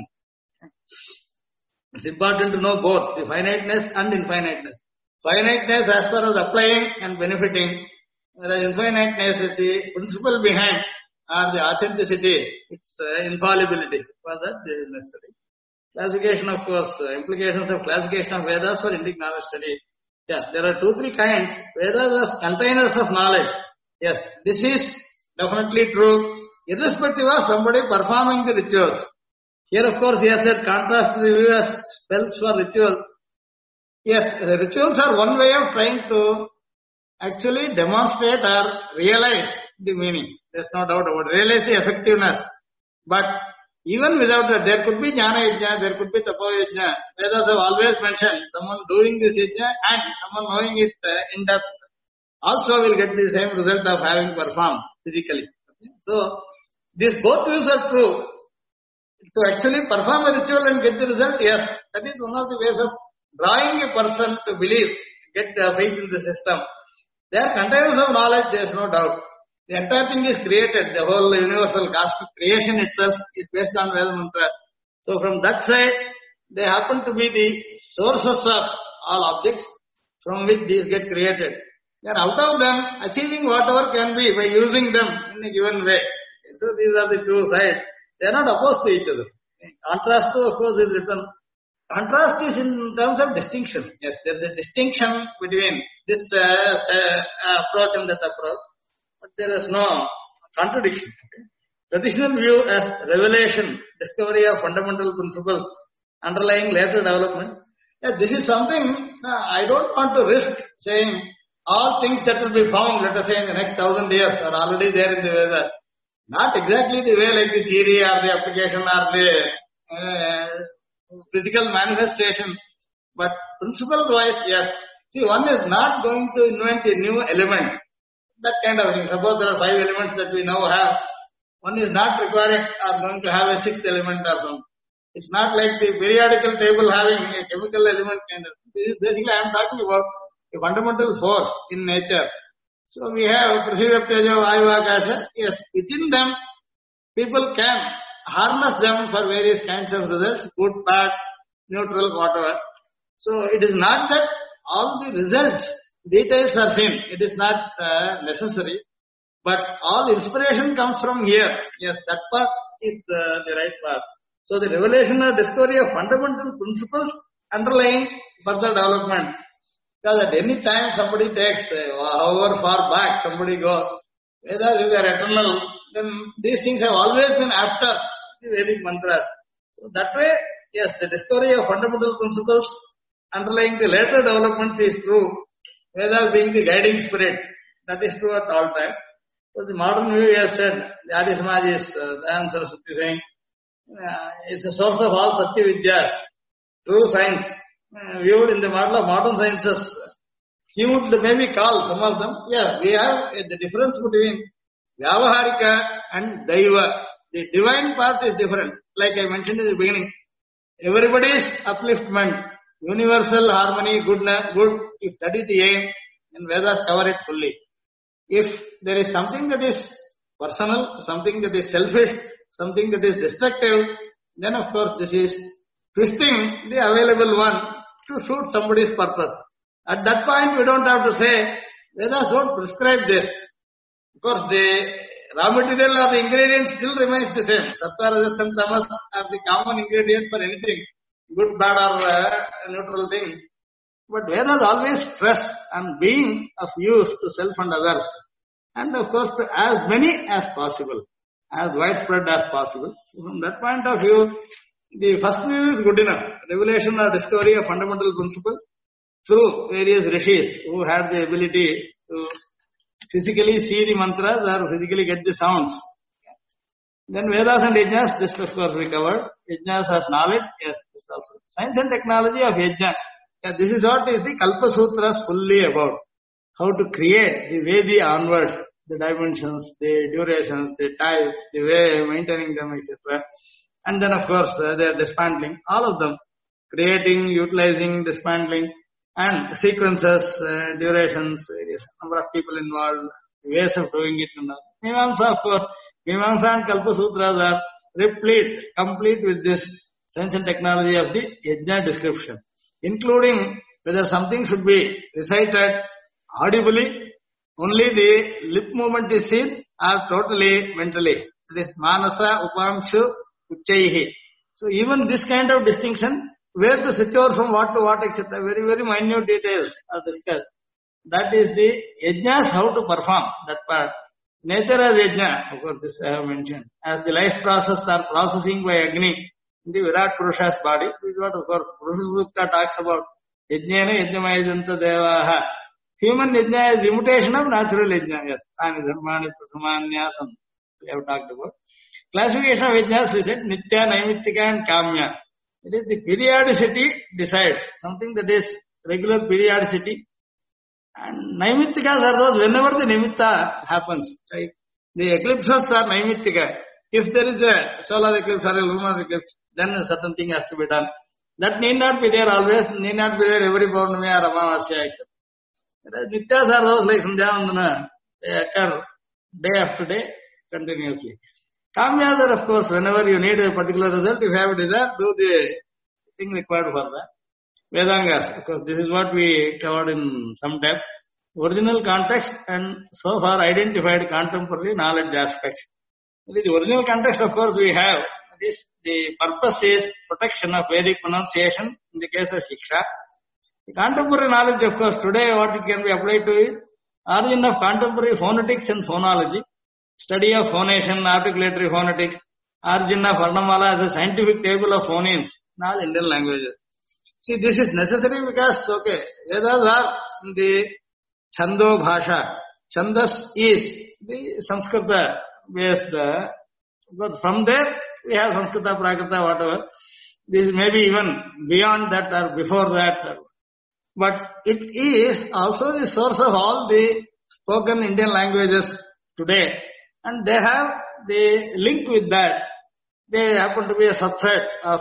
It's important to know both the finiteness and infiniteness. Finiteness as far as applying and benefiting, whereas infiniteness is the principle behind or the authenticity, its infallibility. For that, this is necessary. Classification, of course, implications of classification of Vedas for Indic knowledge study. Yeah, there are 2-3 kinds. Vedas as containers of knowledge. Yes, this is definitely true, irrespective of somebody performing the rituals. Here, of course, he has said contrast to the view as spells for ritual. Yes, the rituals are one way of trying to actually demonstrate or realize the meaning. There's no doubt about it. Realize the effectiveness. But even without that, there could be jnana yajna, there could be tapo yajna. Vedas have always mentioned someone doing this yajna and someone knowing it in depth also will get the same result of having performed physically. So, these both views are true. To actually perform a ritual and get the result, yes, that is one of the ways of drawing a person to believe, get faith in the system. They are containers of knowledge, there is no doubt. The entire thing is created, the whole universal cosmic creation itself is based on Veda Mantra. So from that side, they happen to be the sources of all objects from which these get created. Then out of them, achieving whatever can be by using them in a given way. So these are the two sides. They are not opposed to each other. Contrast to, of course, is written. Contrast is in terms of distinction. Yes, there is a distinction between this approach and that approach, but there is no contradiction. Traditional view as revelation, discovery of fundamental principles underlying later development. Yes, this is something I don't want to risk saying all things that will be found, let us say, in the next 1,000 years are already there in the Vedas. Not exactly the way like the theory or the application or the physical manifestation, but principle-wise, yes. See, one is not going to invent a new element. That kind of thing. Suppose there are 5 elements that we now have. One is not requiring or going to have a 6th element or something. It's not like the periodical table having a chemical element kind of. This is basically I am talking about a fundamental force in nature. So we have Prithvi, Teja, Vayu, Akasha. Yes, within them, people can harness them for various kinds of results, good, bad, neutral, whatever. So it is not that all the results, details are seen. It is not necessary. But all inspiration comes from here. Yes, that part is the right part. So the revelation or discovery of fundamental principles underlying further development. Because at any time somebody takes, however far back somebody goes, Vedas, if they are eternal, then these things have always been after the Vedic mantras. So that way, yes, the discovery of fundamental principles underlying the later developments is true. Vedas being the guiding spirit, that is true at all times. So the modern view has said, the Adi Samaj is the answer Saraswati saying, it's a source of all Satya Vidyas, true science. Viewed in the model of modern sciences, he would maybe call some of them. Yeah, we have the difference between Vyavaharika and Daiva. The divine part is different. Like I mentioned in the beginning, everybody's upliftment, universal harmony, good, if that is the aim, then Vedas cover it fully. If there is something that is personal, something that is selfish, something that is destructive, then of course this is twisting the available one to suit somebody's purpose. At that point, we don't have to say, Vedas don't prescribe this. Of course, the raw material or the ingredients still remains the same. Sattva, Rajas and Tamas are the common ingredients for anything, good, bad or neutral thing. But Vedas always stress on being of use to self and others. And of course, to as many as possible, as widespread as possible. So from that point of view, the first view is good enough. Revelation or discovery of fundamental principle through various rishis who had the ability to physically see the mantras or physically get the sounds. Then Vedas and Yajnas, this of course we covered. Yajnas has knowledge, yes, this also. Science and technology of Yajna. Yeah, this is what is the Kalpa Sutras fully about. How to create the Vedi onwards, the dimensions, the durations, the types, the way maintaining them, etc. And then of course they are dismantling, all of them. Creating, utilizing, dismantling, and sequences, durations, various number of people involved, ways of doing it. And all. Mimamsa, of course, Mimamsa and Kalpa Sutras are replete, complete with this science and technology of the Yajna description, including whether something should be recited audibly, only the lip movement is seen, or totally mentally. This Manasa, Upamshu, Uchaihi. So even this kind of distinction, where to switch over from what to what, etc. Very, very minute details are discussed. That is the yajnas, how to perform that part. Nature as yajna, of course, this I have mentioned. As the life process are processing by Agni in the Virat Purusha's body. This is what, of course, Purusha Sukta talks about. Yajnana yajnamayajanta devaha. Human yajna is imitation of natural yajna. Yes, Tani Dharmani Prasamanyasam. We have talked about. Classification of yajnas, we said, Nitya, Naimittika and Kamya. It is the periodicity decides, something that is regular periodicity. And Naimittikas are those whenever the Nimitta happens. Like the eclipses are Naimittika. If there is a solar eclipse or a lunar eclipse, then a certain thing has to be done. That need not be there always, need not be there every Purnami or Amavasya, etc. Nityas are those like Sandhyavandana, they occur day after day, continuously. Kamyas are, of course, whenever you need a particular result, if you have a desire, do the thing required for that. Vedangas, of course, this is what we covered in some depth. Original context and so far identified contemporary knowledge aspects. The original context, of course, we have. This, the purpose is protection of Vedic pronunciation in the case of Shiksha. The contemporary knowledge, of course, today what it can be applied to is origin of contemporary phonetics and phonology. Study of phonation, articulatory phonetics, origin of Varnamala as a scientific table of phonemes in all Indian languages. See, this is necessary because, okay, Vedas are in the Chando Bhasha. Chandas is the Sanskrita based, but from there we have Sanskrita, Prakrita, whatever. This may be even beyond that or before that. But it is also the source of all the spoken Indian languages today. And they have the link with that. They happen to be a subset of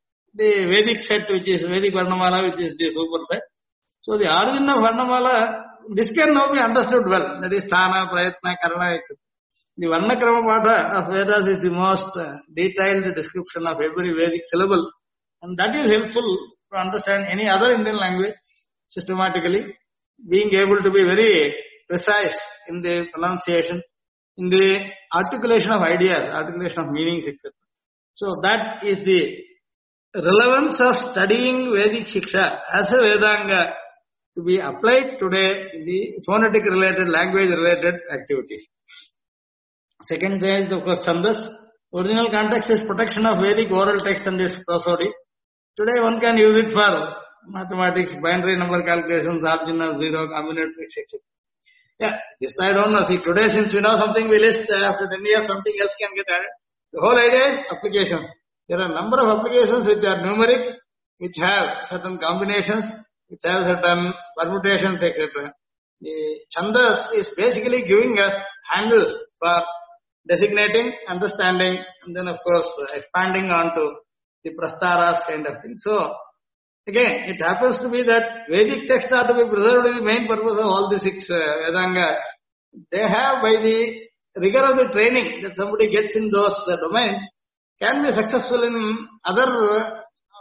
the Vedic set, which is Vedic Varnamala, which is the superset. So the origin of Varnamala, this can now be understood well. That is Sthana, Prayatna, Karana, etc. The Varna Krama Patha of Vedas is the most detailed description of every Vedic syllable. And that is helpful to understand any other Indian language systematically. Being able to be very precise in the pronunciation, in the articulation of ideas, articulation of meanings, etc. So that is the relevance of studying Vedic Shiksha as a Vedanga to be applied today in the phonetic related, language related activities. Second is, of course, Chandas. Original context is protection of Vedic oral text and its prosody. Today one can use it for mathematics, binary number calculations, origin of zero, combinatorics, etc. Yeah, this I don't know. See, today since we know something, we list after 10 years something else can get added. The whole idea is applications. There are a number of applications which are numeric, which have certain combinations, which have certain permutations, etc. The Chandas is basically giving us handles for designating, understanding, and then of course expanding onto the prastaras kind of thing. So, again, it happens to be that Vedic texts are to be preserved is the main purpose of all the 6 Vedangas. They have, by the rigor of the training that somebody gets in those domains, can be successful in other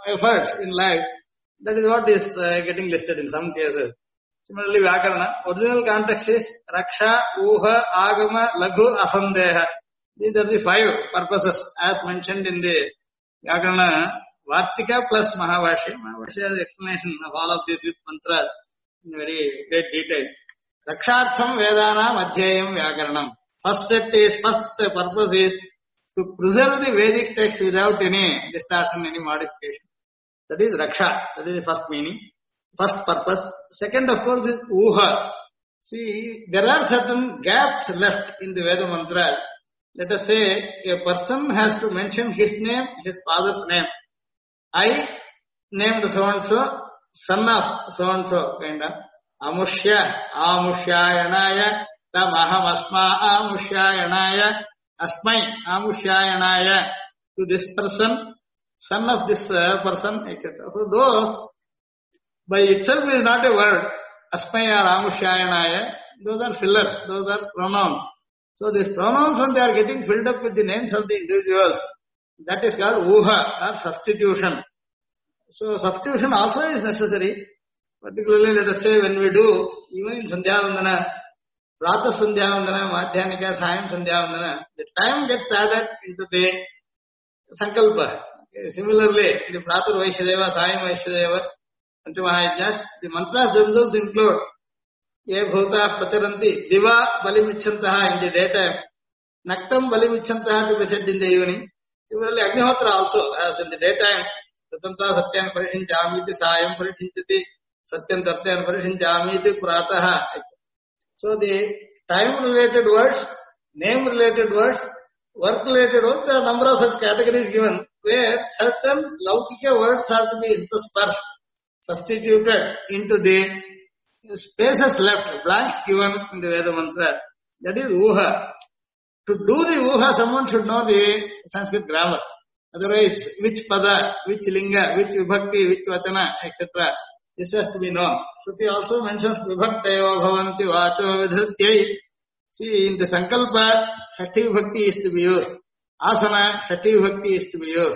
efforts in life, that is what is getting listed in some cases. Similarly, Vyakarana, original context is Raksha, Uha, Agama, Laghu, Asandeha. These are the 5 purposes as mentioned in the Vyakarana, Vartika plus Mahavashya. Mahavashya has explanation of all of these with mantras in very great detail. Rakshartham Vedanam Adhyayam Vyakaranam. First purpose is to preserve the Vedic text without any distortion, any modification. That is Raksha. That is the first meaning. First purpose. Second, of course, is Uha. See, there are certain gaps left in the Veda mantra. Let us say a person has to mention his name, his father's name. I named so-and-so, son of so-and-so, kind of. Amushya, Amushyayanaya, Tamaham Asma Amushyayanaya, Asmai Amushyayanaya, to this person, son of this person, etc. So those, by itself is not a word, Asmai or Amushyayanaya, those are fillers, those are pronouns. So these pronouns, when they are getting filled up with the names of the individuals, that is called Uha, or substitution. So substitution also is necessary. Particularly, let us say, when we do, even in Sandhyavandana, Prata Sandhyavandana, Madhyanika, Sayam Sandhyavandana, the time gets added into the Sankalpa. Similarly, the Prata Vaishadeva, Sayam Vaishadeva, Panchamahayajas, the mantras themselves include Ye Bhuta Pacharanti, Diva Balimichantaha in the daytime, Naktam Balimichantaha to be said in the evening. Similarly, Agnihotra also, as in the daytime, Tatanta Satyan Parishinjamiti, Sayam Parishinjati, Satyam Tatyan Parishinjamiti, Prataha. So the time-related words, name-related words, work-related words, there are a number of such categories given where certain Laukika words have to be interspersed, substituted into the spaces left, blanks given in the Veda mantra. That is Uha. To do the Uha, someone should know the Sanskrit grammar. Otherwise, which pada, which linga, which vibhakti, which vachana, etc. This has to be known. Shruti also mentions vibhaktayo bhavanti vacho vidhatyai. See, in the Sankalpa, Shashti vibhakti is to be used. Asana, Shashti vibhakti is to be used.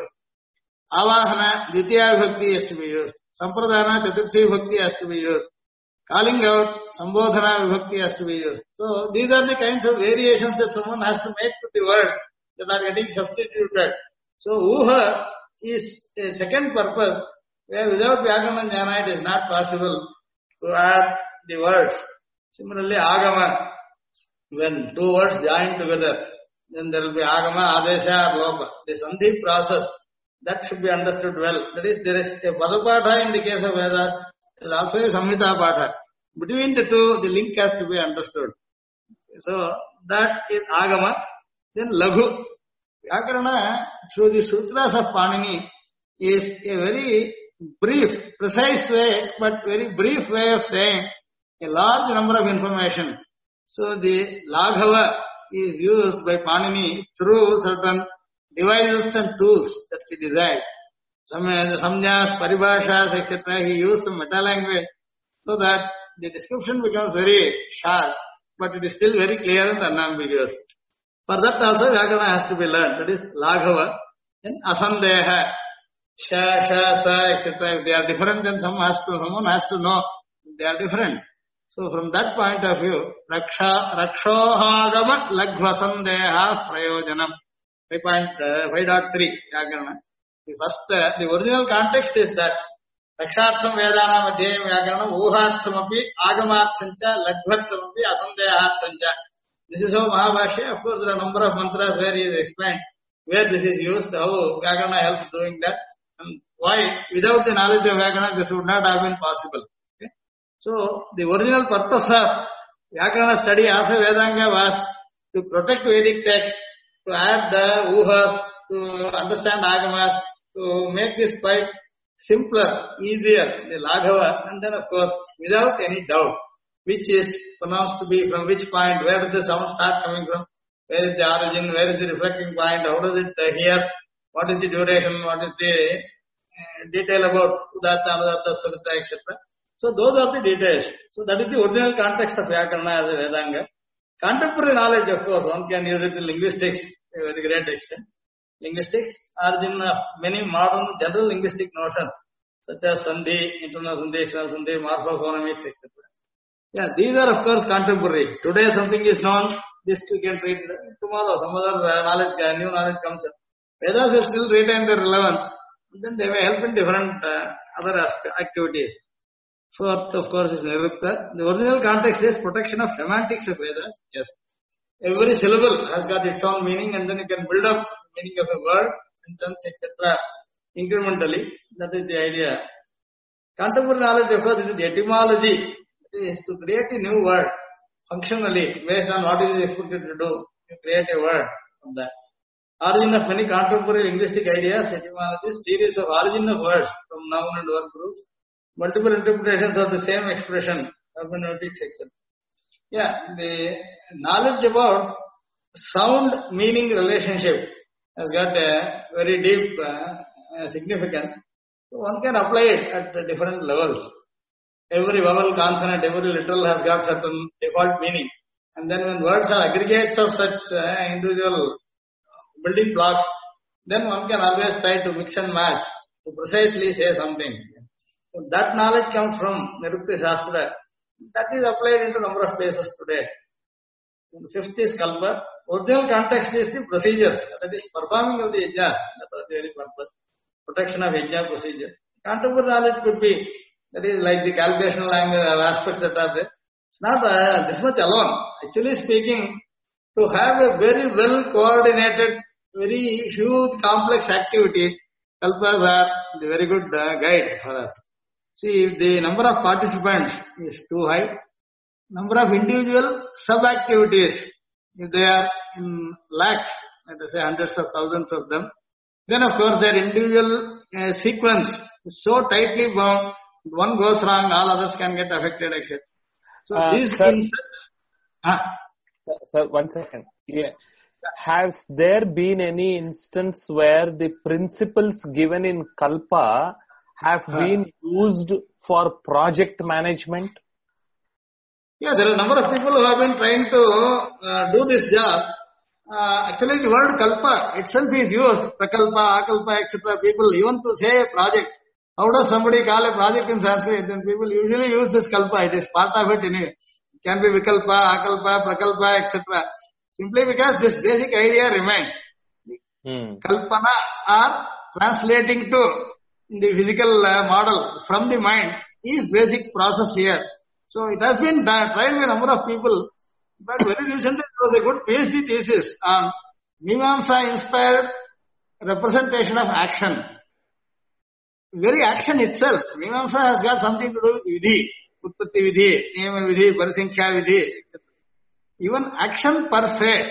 Avahana, Dvitiya vibhakti is to be used. Sampradana, Chaturthi vibhakti has to be used. Calling out, Sambodhana vibhakti has to be used. So, these are the kinds of variations that someone has to make to the words that are getting substituted. So, Uha is a second purpose where without Vyakarana Jnana it is not possible to add the words. Similarly, Agama, when 2 words join together, then there will be Agama, Adesha or Lopa. The Sandhi process, that should be understood well. That is, there is a Padapatha in the case of Vedas, there is also a Samhita Patha. Between the two, the link has to be understood. So, that is Agama. Then Laghu. Vyakarana, through the sutras of Panini, is a very brief, precise way, but very brief way of saying a large number of information. So the Laghava is used by Panini through certain devices and tools that he designed. Some samnyas, paribhashas, etc. He used some meta language so that the description becomes very sharp, but it is still very clear and unambiguous. For that also Vyakarana has to be learned. That is Laghava. Then Asandeha, Sha, Sha, Sa, etc. If they are different, then someone has to know they are different. So from that point of view, Rakshohagama Laghvasandeha Prayojanam. 5.3 Vyakarana. The original context is that Rakshartham Vedanam Adhyayam Vyakarana Uharthamapi Agamarthancha Laghvatsamapi Asandehathancha. This is how Mahabhashya, of course, there are a number of mantras where he is explained where this is used, how Vyakarana helps doing that, and why, without the knowledge of Vyakarana, this would not have been possible. Okay? So, the original purpose of Vyakarana study, Asa Vedanga, was to protect Vedic text, to add the Uhas, to understand Agamas, to make this quite simpler, easier, the Laghava, and then, of course, without any doubt, which is pronounced to be from which point, where does the sound start coming from, where is the origin, where is the reflecting point, how does it hear, what is the duration, what is the detail about Udatta, Anudatta, Surita, etc. So those are the details. So that is the original context of Vyakarana as a Vedanga. Contemporary knowledge, of course, one can use it in linguistics to a very great extent. linguistics, origin of many modern general linguistic notions such as Sandhi, internal Sandhi, external Sandhi, morphophonemics, etc. Yeah, these are of course contemporary. Today something is known, this we can treat. Tomorrow some other knowledge, new knowledge comes up. Vedas will still retain their relevance. Then they may help in different other activities. Fourth, of course, is Nirukta. The original context is protection of semantics of Vedas. Yes. Every syllable has got its own meaning, and then you can build up the meaning of a word, sentence, etc. incrementally. That is the idea. Contemporary knowledge, of course, is the etymology. It is to create a new word functionally based on what it is expected to do. You create a word from that. Origin of many contemporary linguistic ideas, etymology, series of origin of words from noun and verb groups, multiple interpretations of the same expression, hermeneutics, etc. Yeah, the knowledge about sound meaning relationship has got a very deep significance. So one can apply it at the different levels. Every vowel, consonant, every literal has got certain default meaning. And then when words are aggregates of such individual building blocks, then one can always try to mix and match to precisely say something. So that knowledge comes from Nirukta Shastra. That is applied into a number of places today. The fifth is Kalpa. Original context is the procedures, that is performing of the yajnas. That was the very purpose. Protection of yajna procedure. Contemporary knowledge could be, that is like the calculational aspects that are there. It's not this much alone. Actually speaking, to have a very well coordinated, very huge complex activity, Kalpas are the very good guide for us. See, if the number of participants is too high, number of individual sub-activities, if they are in lakhs, let us say hundreds of thousands of them, then of course their individual sequence is so tightly bound, one goes wrong, all others can get affected, etc. So these things... Sir, 1 second. Yeah. Has there been any instance where the principles given in Kalpa have been used for project management? Yeah, there are a number of people who have been trying to do this job. Actually, the word Kalpa itself is used. Prakalpa, Akalpa, etc. People, even to say a project. How does somebody call a project in Sanskrit? Then people usually use this Kalpa. It is part of it anyway. It can be Vikalpa, Akalpa, Prakalpa, etc. Simply because this basic idea remains. Kalpana are translating to the physical model from the mind is basic process here. So it has been tried by a number of people, but very recently it was a good PhD thesis on Mimamsa inspired representation of action. Very action itself. Mimamsa has got something to do with vidhi, utpatti vidhi, niyama vidhi, parisankhya vidhi, etc. Even action per se,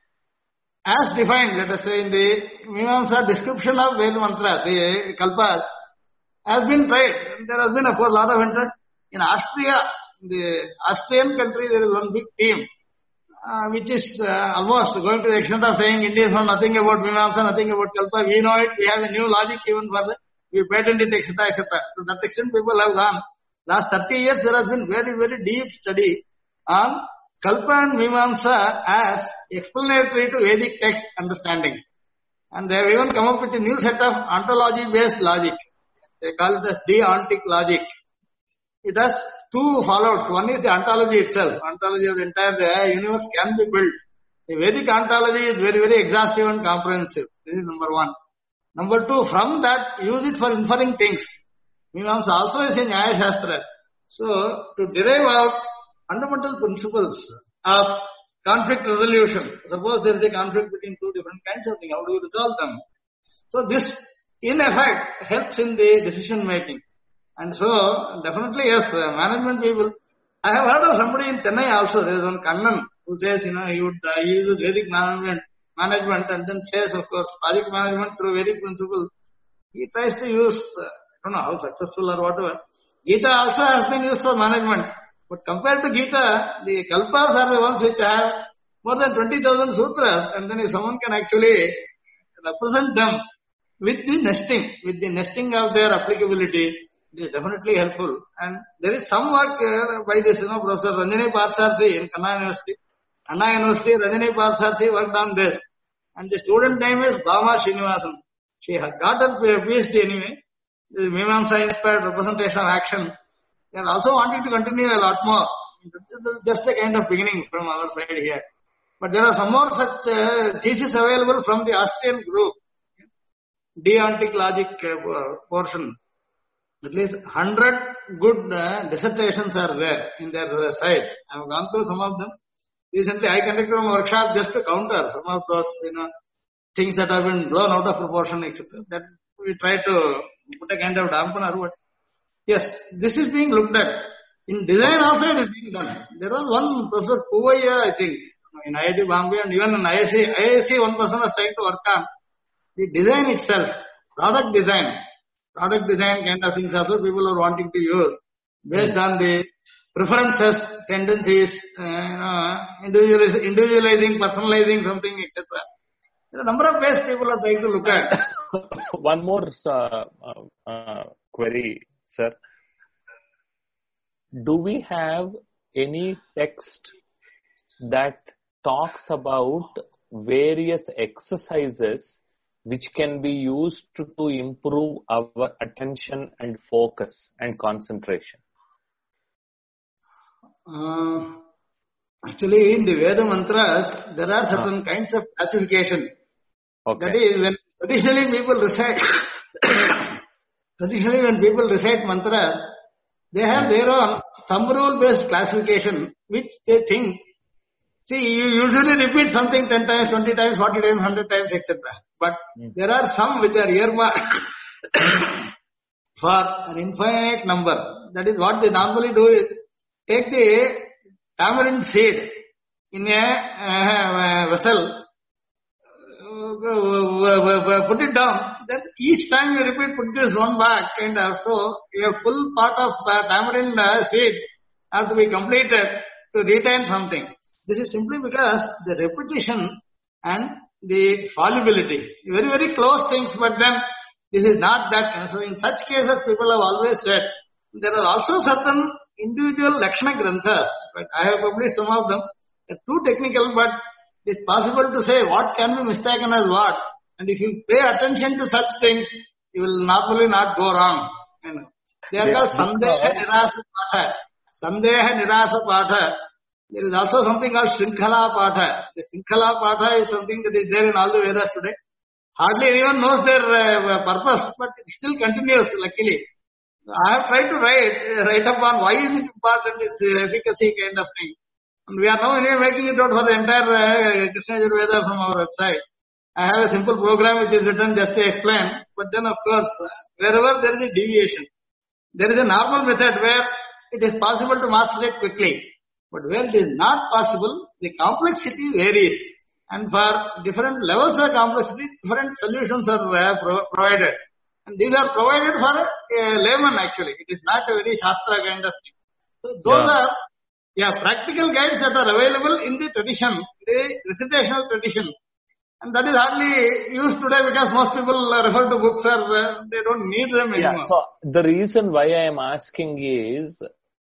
as defined, let us say in the Mimamsa description of Ved Mantra, the Kalpas, has been tried. There has been, of course, a lot of interest. In Austria, the Austrian country, there is one big team, which is almost going to the extent of saying Indians know nothing about Mimamsa, nothing about Kalpa. We know it, we have a new logic even for that. We patent it, etc., etc. To that extent, people have gone. Last 30 years, there has been very, very deep study on Kalpa and Mimamsa as explanatory to Vedic text understanding. And they have even come up with a new set of ontology-based logic. They call it as deontic logic. It has two fallouts. One is the ontology itself. Ontology of the entire universe can be built. The Vedic ontology is very, very exhaustive and comprehensive. This is number one. Number two, from that, use it for inferring things. Mimamsa also is in Nyaya Shastra. So, to derive out fundamental principles of conflict resolution. Suppose there is a conflict between two different kinds of things. How do you resolve them? So, this, in effect, helps in the decision making. And so, definitely, yes, management people. I have heard of somebody in Chennai also. There is one Kannan who says, he would use Vedic management and then says, of course, project management through Vedic principles. He tries to use, I don't know how successful or whatever. Gita also has been used for management. But compared to Gita, the Kalpas are the ones which have more than 20,000 sutras, and then if someone can actually represent them with the nesting of their applicability, it is definitely helpful. And there is some work by this, Professor Ranjani Parthasarathy in Anna University, Ranjani Parthasarathy worked on this. And the student name is Bhama Srinivasan. She has got her PhD anyway. The Mimamsa inspired representation of action. They are also wanting to continue a lot more. Just a kind of beginning from our side here. But there are some more such theses available from the Austrian group. Deontic logic portion. At least 100 good dissertations are there in their site. I have gone through some of them. Recently, I conducted a workshop just to counter some of those, things that have been blown out of proportion, etc. That we try to put a kind of dampener. But yes, this is being looked at. In design also it is being done. There was one Professor Puvaya, I think, in IIT Bombay and even in IISc, one person was trying to work on the design itself, product design kind of things also people are wanting to use based on the preferences, tendencies, individualizing, personalizing something, etc. There are a number of ways people are trying to look at. One more query, sir. Do we have any text that talks about various exercises which can be used to improve our attention and focus and concentration? Actually, in the Veda mantras, there are certain kinds of classification. Okay. That is, when traditionally when people recite mantras, they have their own thumb rule based classification, which they think. See, you usually repeat something 10 times, 20 times, 40 times, 100 times, etc. But there are some which are earmarked for an infinite number. That is what they normally do is take the tamarind seed in a vessel, put it down. Then each time you repeat, put this one back, and so a full part of tamarind seed has to be completed to retain something. This is simply because the repetition and the fallibility, very, very close things, but then this is not that. And so in such cases, people have always said, there are also certain individual Lakshana Granthas, but I have published some of them. They're too technical, but it's possible to say what can be mistaken as what. And if you pay attention to such things, you will normally not go wrong. They are called Sandeha Nirasa Patha. Sandeha Nirasa Patha. There is also something called Shrinkhala Patha. The Shrinkhala Patha is something that is there in all the Vedas today. Hardly anyone knows their purpose, but it still continues, luckily. I have tried to write up on why is it important, its efficacy kind of thing. And we are now anyway making it out for the entire Krishna Yajurveda from our website. I have a simple program which is written just to explain, but then of course, wherever there is a deviation, there is a normal method where it is possible to master it quickly. But where it is not possible, the complexity varies. And for different levels of complexity, different solutions are provided. And these are provided for a layman actually. It is not a very Shastra kind of thing. So those are practical guides that are available in the tradition, the recitational tradition. And that is hardly used today because most people refer to books or they don't need them anymore. So the reason why I am asking is,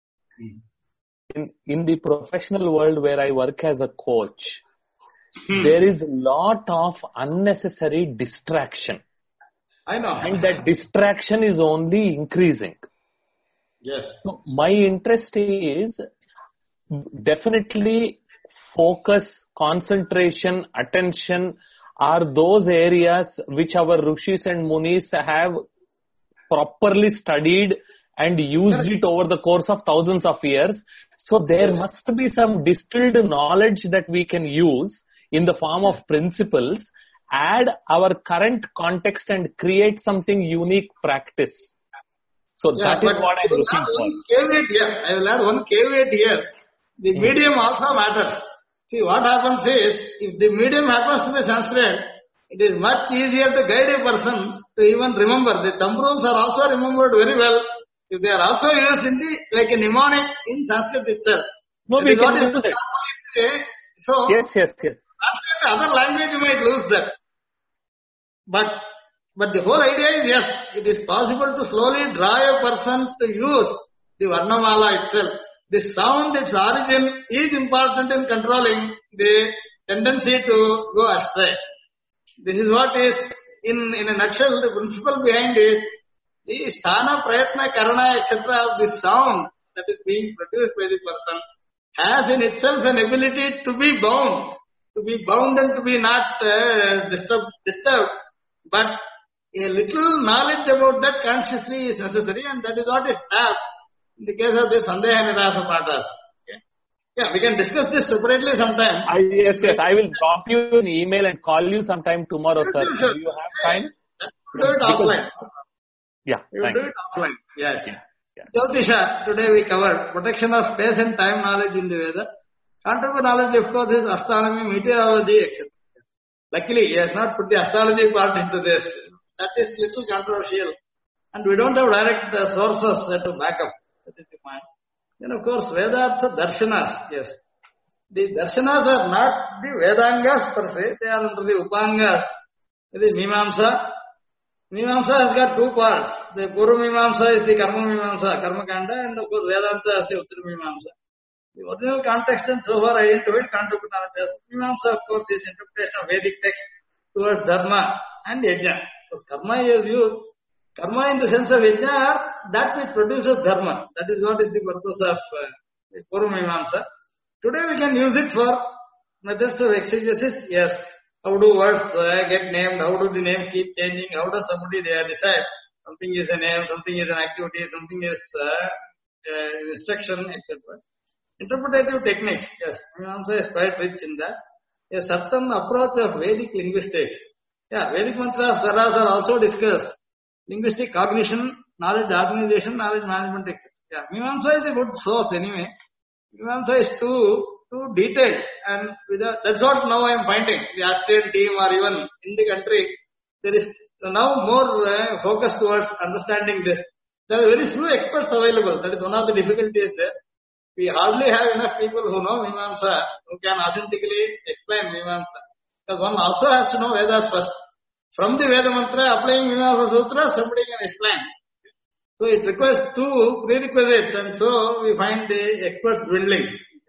in the professional world where I work as a coach, there is a lot of unnecessary distraction. I know. And that distraction is only increasing. Yes. So my interest is definitely focus, concentration, attention are those areas which our Rishis and Munis have properly studied and used it over the course of thousands of years. So there must be some distilled knowledge that we can use in the form of principles, add our current context and create something unique practice. So that is what I am looking for. I will add one caveat here. The medium also matters. See, what happens is, if the medium happens to be Sanskrit, it is much easier to guide a person to even remember. The thumb rules are also remembered very well. If they are also used in like a mnemonic in Sanskrit itself. No, we can use it. So, yes. Other language you might lose that. But the whole idea is, yes, it is possible to slowly draw a person to use the Varnamala itself. The sound, its origin is important in controlling the tendency to go astray. This is what is, in a nutshell, the principle behind it. The sthana, prayatna, karana, etc. of this sound that is being produced by the person has in itself an ability to be bound and to be not disturbed. But a little knowledge about that consciously is necessary, and that is what is tapped in the case of the Sandeha Nirasa Patas. Okay? Yeah, we can discuss this separately sometime. Yes. I will drop you an email and call you sometime tomorrow, sir. Sure. Do you have time? Do it offline. Yeah. We will do it offline. Yes. Yeah. Jyotisha, today we covered protection of space and time knowledge in the Veda. Contemporary knowledge, of course, is astronomy, meteorology, etc. Luckily, he has not put the astrology part into this. That is little controversial. And we don't have direct sources to back up. That is the point. Then, of course, Vedartha Darshanas. Yes. The Darshanas are not the Vedangas per se. They are under the Upangas. The Mimamsa. Mimamsa has got two parts. The Purva Mimamsa is the Karma Mimamsa, Karma Kanda, and of course Vedanta is the Uttara Mimamsa. The original context and so far I into it, contemporary Mimamsa, of course, is interpretation of Vedic text towards Dharma and Yajna. Because Karma is used, Karma in the sense of Yajna are that which produces Dharma. That is what is the purpose of the Purva Mimamsa. Today we can use it for methods of exegesis, yes. How do words get named? How do the names keep changing? How does somebody decide something is a name, something is an activity, something is instruction, etc. Interpretative techniques, yes. Mimamsa is quite rich in that. A certain approach of Vedic linguistics. Yeah, Vedic mantras, swaras are also discussed. Linguistic cognition, knowledge organization, knowledge management, etc. Yeah, Mimamsa is a good source anyway. Mimamsa is too detailed, and that's what now I am finding. The Austrian team or even in the country, there is now more focus towards understanding this. There are very few experts available. That is one of the difficulties there. We hardly have enough people who know Mimamsa, who can authentically explain Mimamsa. Because one also has to know Vedas first. From the Veda mantra, applying Mimamsa Sutra, somebody can explain. So it requires two prerequisites, and so we find the experts dwindling.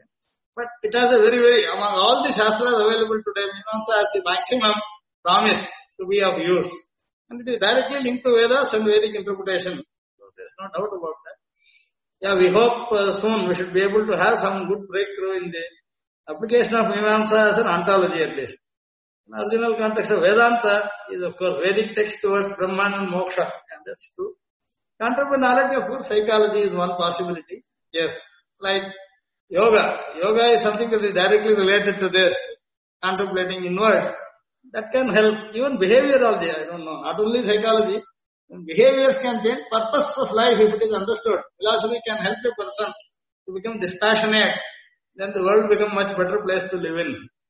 But it has a very, among all the Shastras available today, Mimamsa has the maximum promise to be of use. And it is directly linked to Vedas and Vedic interpretation. So there's no doubt about that. Yeah, we hope soon we should be able to have some good breakthrough in the application of Mimamsa as an ontology at least. The original context of Vedanta is of course Vedic text towards Brahman and Moksha, and that's true. Contemporary knowledge of course psychology is one possibility. Yes, like Yoga. Yoga is something that is directly related to this, contemplating inwards. That can help. Even behaviorology, I don't know. Not only psychology, behaviors can change. Purpose of life, if it is understood. Philosophy can help a person to become dispassionate. Then the world becomes much better place to live in.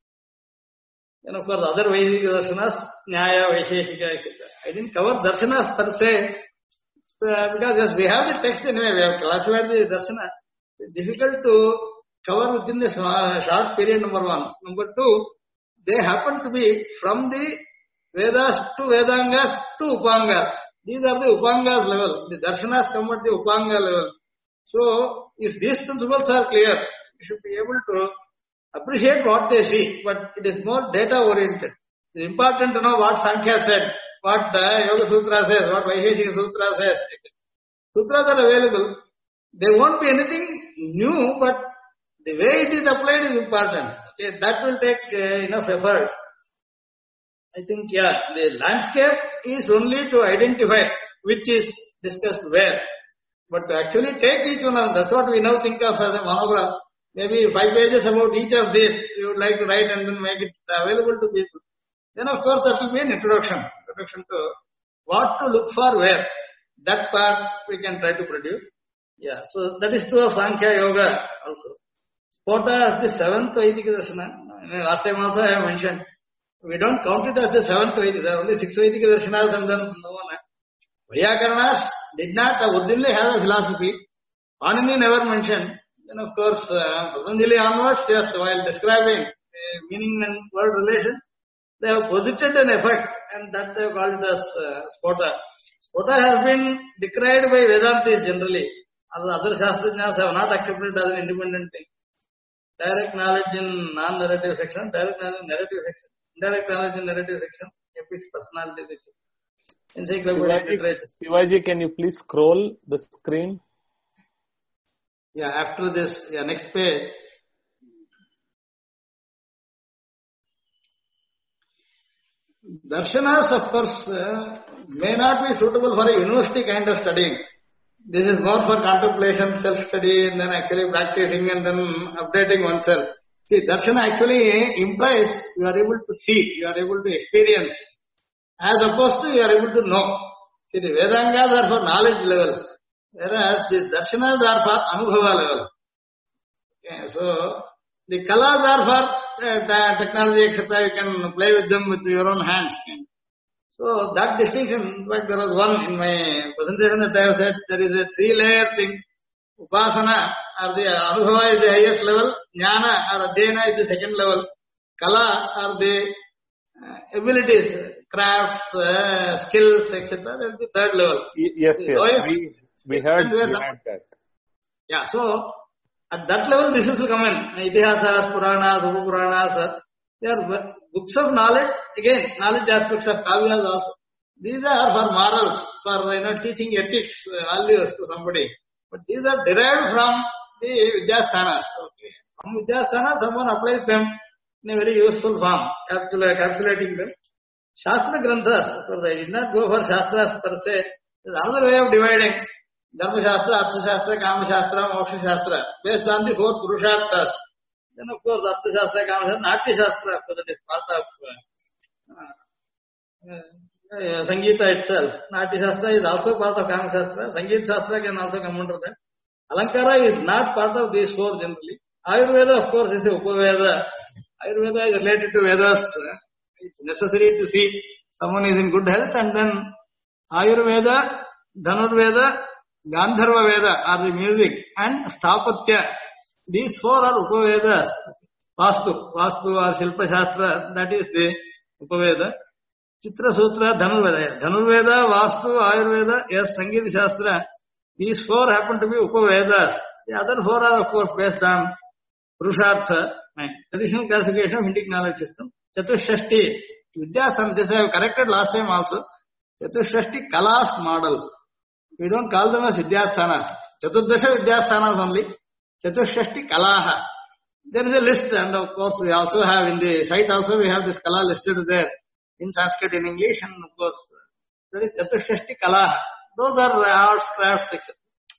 Then of course other Vedic darshanas, Nyaya, Vaisheshika, etc. I didn't cover darshanas per se, because yes, we have the text anyway. We have classified the darshana. It's difficult to cover within this short period, number one. Number two, they happen to be from the Vedas to Vedangas to Upangas. These are the Upangas level. The Darshanas come at the Upanga level. So, if these principles are clear, we should be able to appreciate what they see, but it is more data oriented. It is important to know what Sankhya said, what Yoga Sutra says, what Vaisheshika Sutra says. Sutras are available. There won't be anything new, but the way it is applied is important. Okay, that will take enough effort. I think, the landscape is only to identify which is discussed where. But to actually take each one of them, that's what we now think of as a monograph. Maybe 5 pages about each of these you would like to write and then make it available to people. Then of course that will be an introduction to what to look for where. That part we can try to produce. Yeah, so that is true of Sankhya Yoga also. Spota as the 7th Vedic Darshana. Last time also I have mentioned. We don't count it as the 7th Vedic. There are only 6 Vedic Darshanas and then no one. Vyakarnas did not originally have a philosophy. Panini never mentioned. Then of course, Patanjali onwards, yes, while describing meaning and word relation, they have posited an effect, and that they have called it as Spota. Spota has been decried by Vedantis generally. Other Shastrajnas have not accepted it as an independent thing. Direct knowledge in non-narrative section, direct knowledge in narrative section, indirect knowledge in narrative section. epics, personalities. Encyclopedia literature. Shivaji, can you please scroll the screen? Yeah, after this, next page. Darshanas, of course, may not be suitable for a university kind of studying. This is more for contemplation, self-study, and then actually practicing and then updating oneself. See, darshana actually implies you are able to see, you are able to experience, as opposed to you are able to know. See, the Vedangas are for knowledge level, whereas these darshanas are for anubhava level. Okay, so, the kalas are for technology, etc. You can play with them with your own hands. So that distinction, in fact, there was one in my presentation that I have said, there is a 3-layer thing. Upasana or the Anubhava is the highest level, Jnana or Adhyayana is the second level, Kala are the abilities, crafts, skills, etc. That is the third level. Yes. We heard that. Yeah, so at that level this is to come in. Itihasas, Puranas, Upapuranas, they are books of knowledge, again, knowledge aspects of Kavyas also. These are for morals, for teaching ethics, values to somebody. But these are derived from the Vidyasthanas. Okay. From Vidyasthanas, someone applies them in a very useful form, calculating them. Shastra Granthas, of course, I did not go for Shastras per se. There's another way of dividing Dharma Shastra, Artha Shastra, Kama Shastra, Moksha Shastra, based on the 4 Purusharthas. Then, of course, Artha Shastra, Kama Shastra, Natya Shastra, that is part of Sangeeta itself. Natya Shastra is also part of Kama Shastra. Sangeeta Shastra can also come under that. Alankara is not part of these 4 generally. Ayurveda, of course, is the Upaveda. Ayurveda is related to Vedas. It's necessary to see someone is in good health, and then Ayurveda, Dhanurveda, Gandharva Veda are the music, and Sthapatya. These 4 are Upavedas. Vastu or Shilpa Shastra, that is the Upaveda. Chitra Sutra, Dhanurveda. Dhanurveda, Vastu, Ayurveda, yes, Sangeeta Shastra. These 4 happen to be Upavedas. The other 4 are, of course, based on Purushartha, traditional classification of Indic knowledge system. Chatushashti, Vidyasthana, this I have corrected last time also. Chatushashti Kalas model. We don't call them as Vidyasthanas. Chaturdasha Vidyasthanas only. Chatushashti Kalaha. There is a list, and of course we also have in the site also we have this Kala listed there in Sanskrit, in English, and of course there is Chatushashti Kalaha. Those are arts, crafts, etc.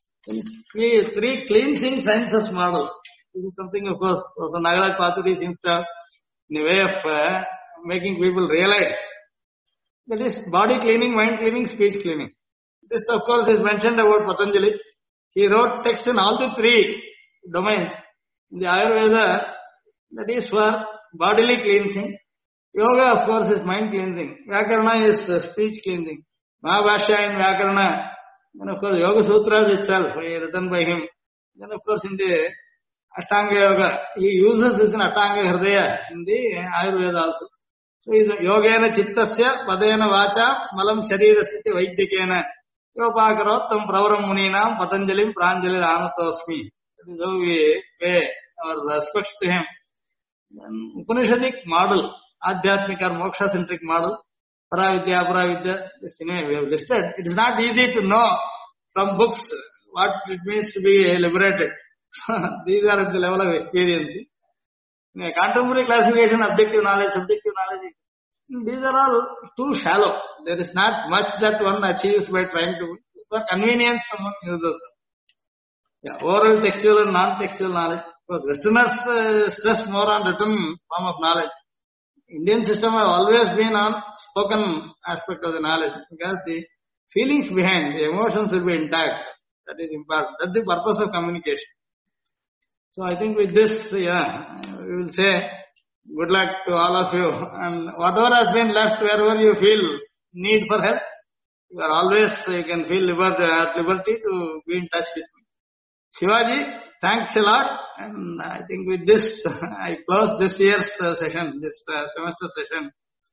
3 cleansing sciences model. This is something, of course, Professor Nagaraj Paturi seems to have in a way of making people realize. That is body cleaning, mind cleaning, speech cleaning. This, of course, is mentioned about Patanjali. He wrote text in all the 3 domains. In the Ayurveda, that is for bodily cleansing. Yoga, of course, is mind cleansing. Vyakarana is speech cleansing. Mahabhashya in Vyakarana. Then, of course, Yoga Sutras itself, written by him. Then, of course, in the Ashtanga Yoga, he uses this in Ashtanga Hridaya in the Ayurveda also. So, he is Yogena Chittasya, Padena Vacha, Malam Sharirasya Vaidyakena, Yopakarottam Pravaram Muninam, Patanjalim Pranjali Anatosmi. That is how we pay our respects to him. Then, Upanishadic model, Adhyatmik or Moksha-centric model, Paravidya, this anyway we have listed. It is not easy to know from books what it means to be liberated. These are at the level of experience. In a contemporary classification, objective knowledge, subjective knowledge, these are all too shallow. There is not much that one achieves by trying to. For convenience, someone uses them. Yeah, oral, textual, and non-textual knowledge. Because Westerners stress more on written form of knowledge. Indian system have always been on spoken aspect of the knowledge, because the feelings behind, the emotions will be intact. That is important. That's the purpose of communication. So I think with this, we will say good luck to all of you. And whatever has been left, wherever you feel need for help, you can feel at liberty to be in touch with me. Shivaji, thanks a lot. And I think with this, I close this year's session, this semester session.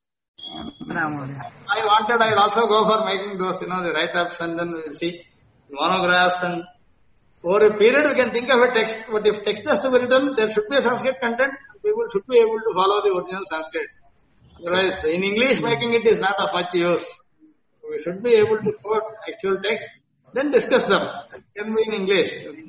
I'd also go for making those, the write-ups, and then we'll see monographs, and over a period we can think of a text, but if text has to be written, there should be a Sanskrit content, and people should be able to follow the original Sanskrit. Whereas in English making it is not of much use. We should be able to quote actual text, then discuss them. It can be in English.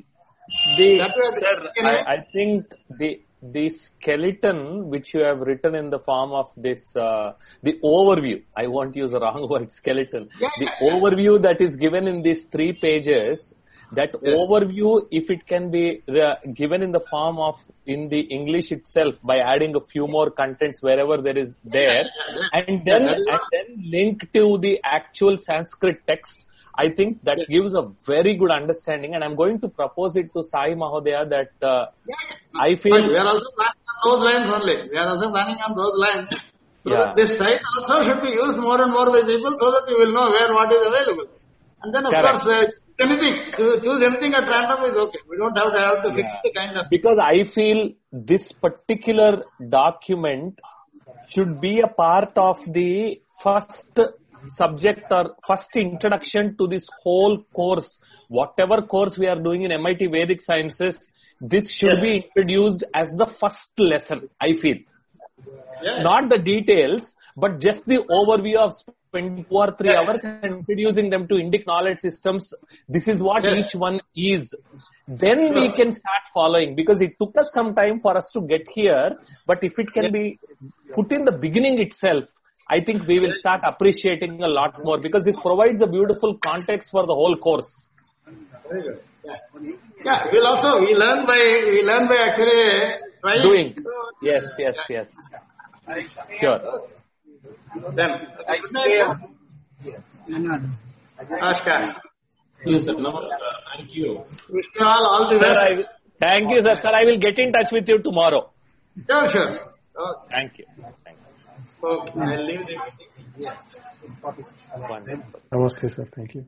Sir, I think the skeleton which you have written in the form of this, the overview, I won't use the wrong word, skeleton. The overview that is given in these 3 pages, that overview, if it can be given in the form of in the English itself by adding a few more contents wherever there is there, and then link to the actual Sanskrit text, I think that gives a very good understanding, and I'm going to propose it to Sai Mahodaya that I feel... But we are also planning on those lines only. We are also planning on those lines. So that this site also should be used more and more by people so that you will know where what is available. And then of course, choose anything at random is okay. We don't have to fix the kind of... Because I feel this particular document should be a part of the first subject or first introduction to this whole course. Whatever course we are doing in MIT Vedic Sciences, this should be introduced as the first lesson, I feel. Not the details, but just the overview of spending 2 or 3 hours and introducing them to Indic knowledge systems. This is what each one is. Then we can start following, because it took us some time for us to get here, but if it can be put in the beginning itself, I think we will start appreciating a lot more, because this provides a beautiful context for the whole course. Very good. We learn by actually trying. Doing. Yes. Sure. Then, Namaskar. Yes, sir. Namaskar. Thank you. Wish you all the best. Thank you, sir. Sir, I will get in touch with you tomorrow. Sure. Okay. Thank you. So, I'll leave this. Namaste, sir. Thank you.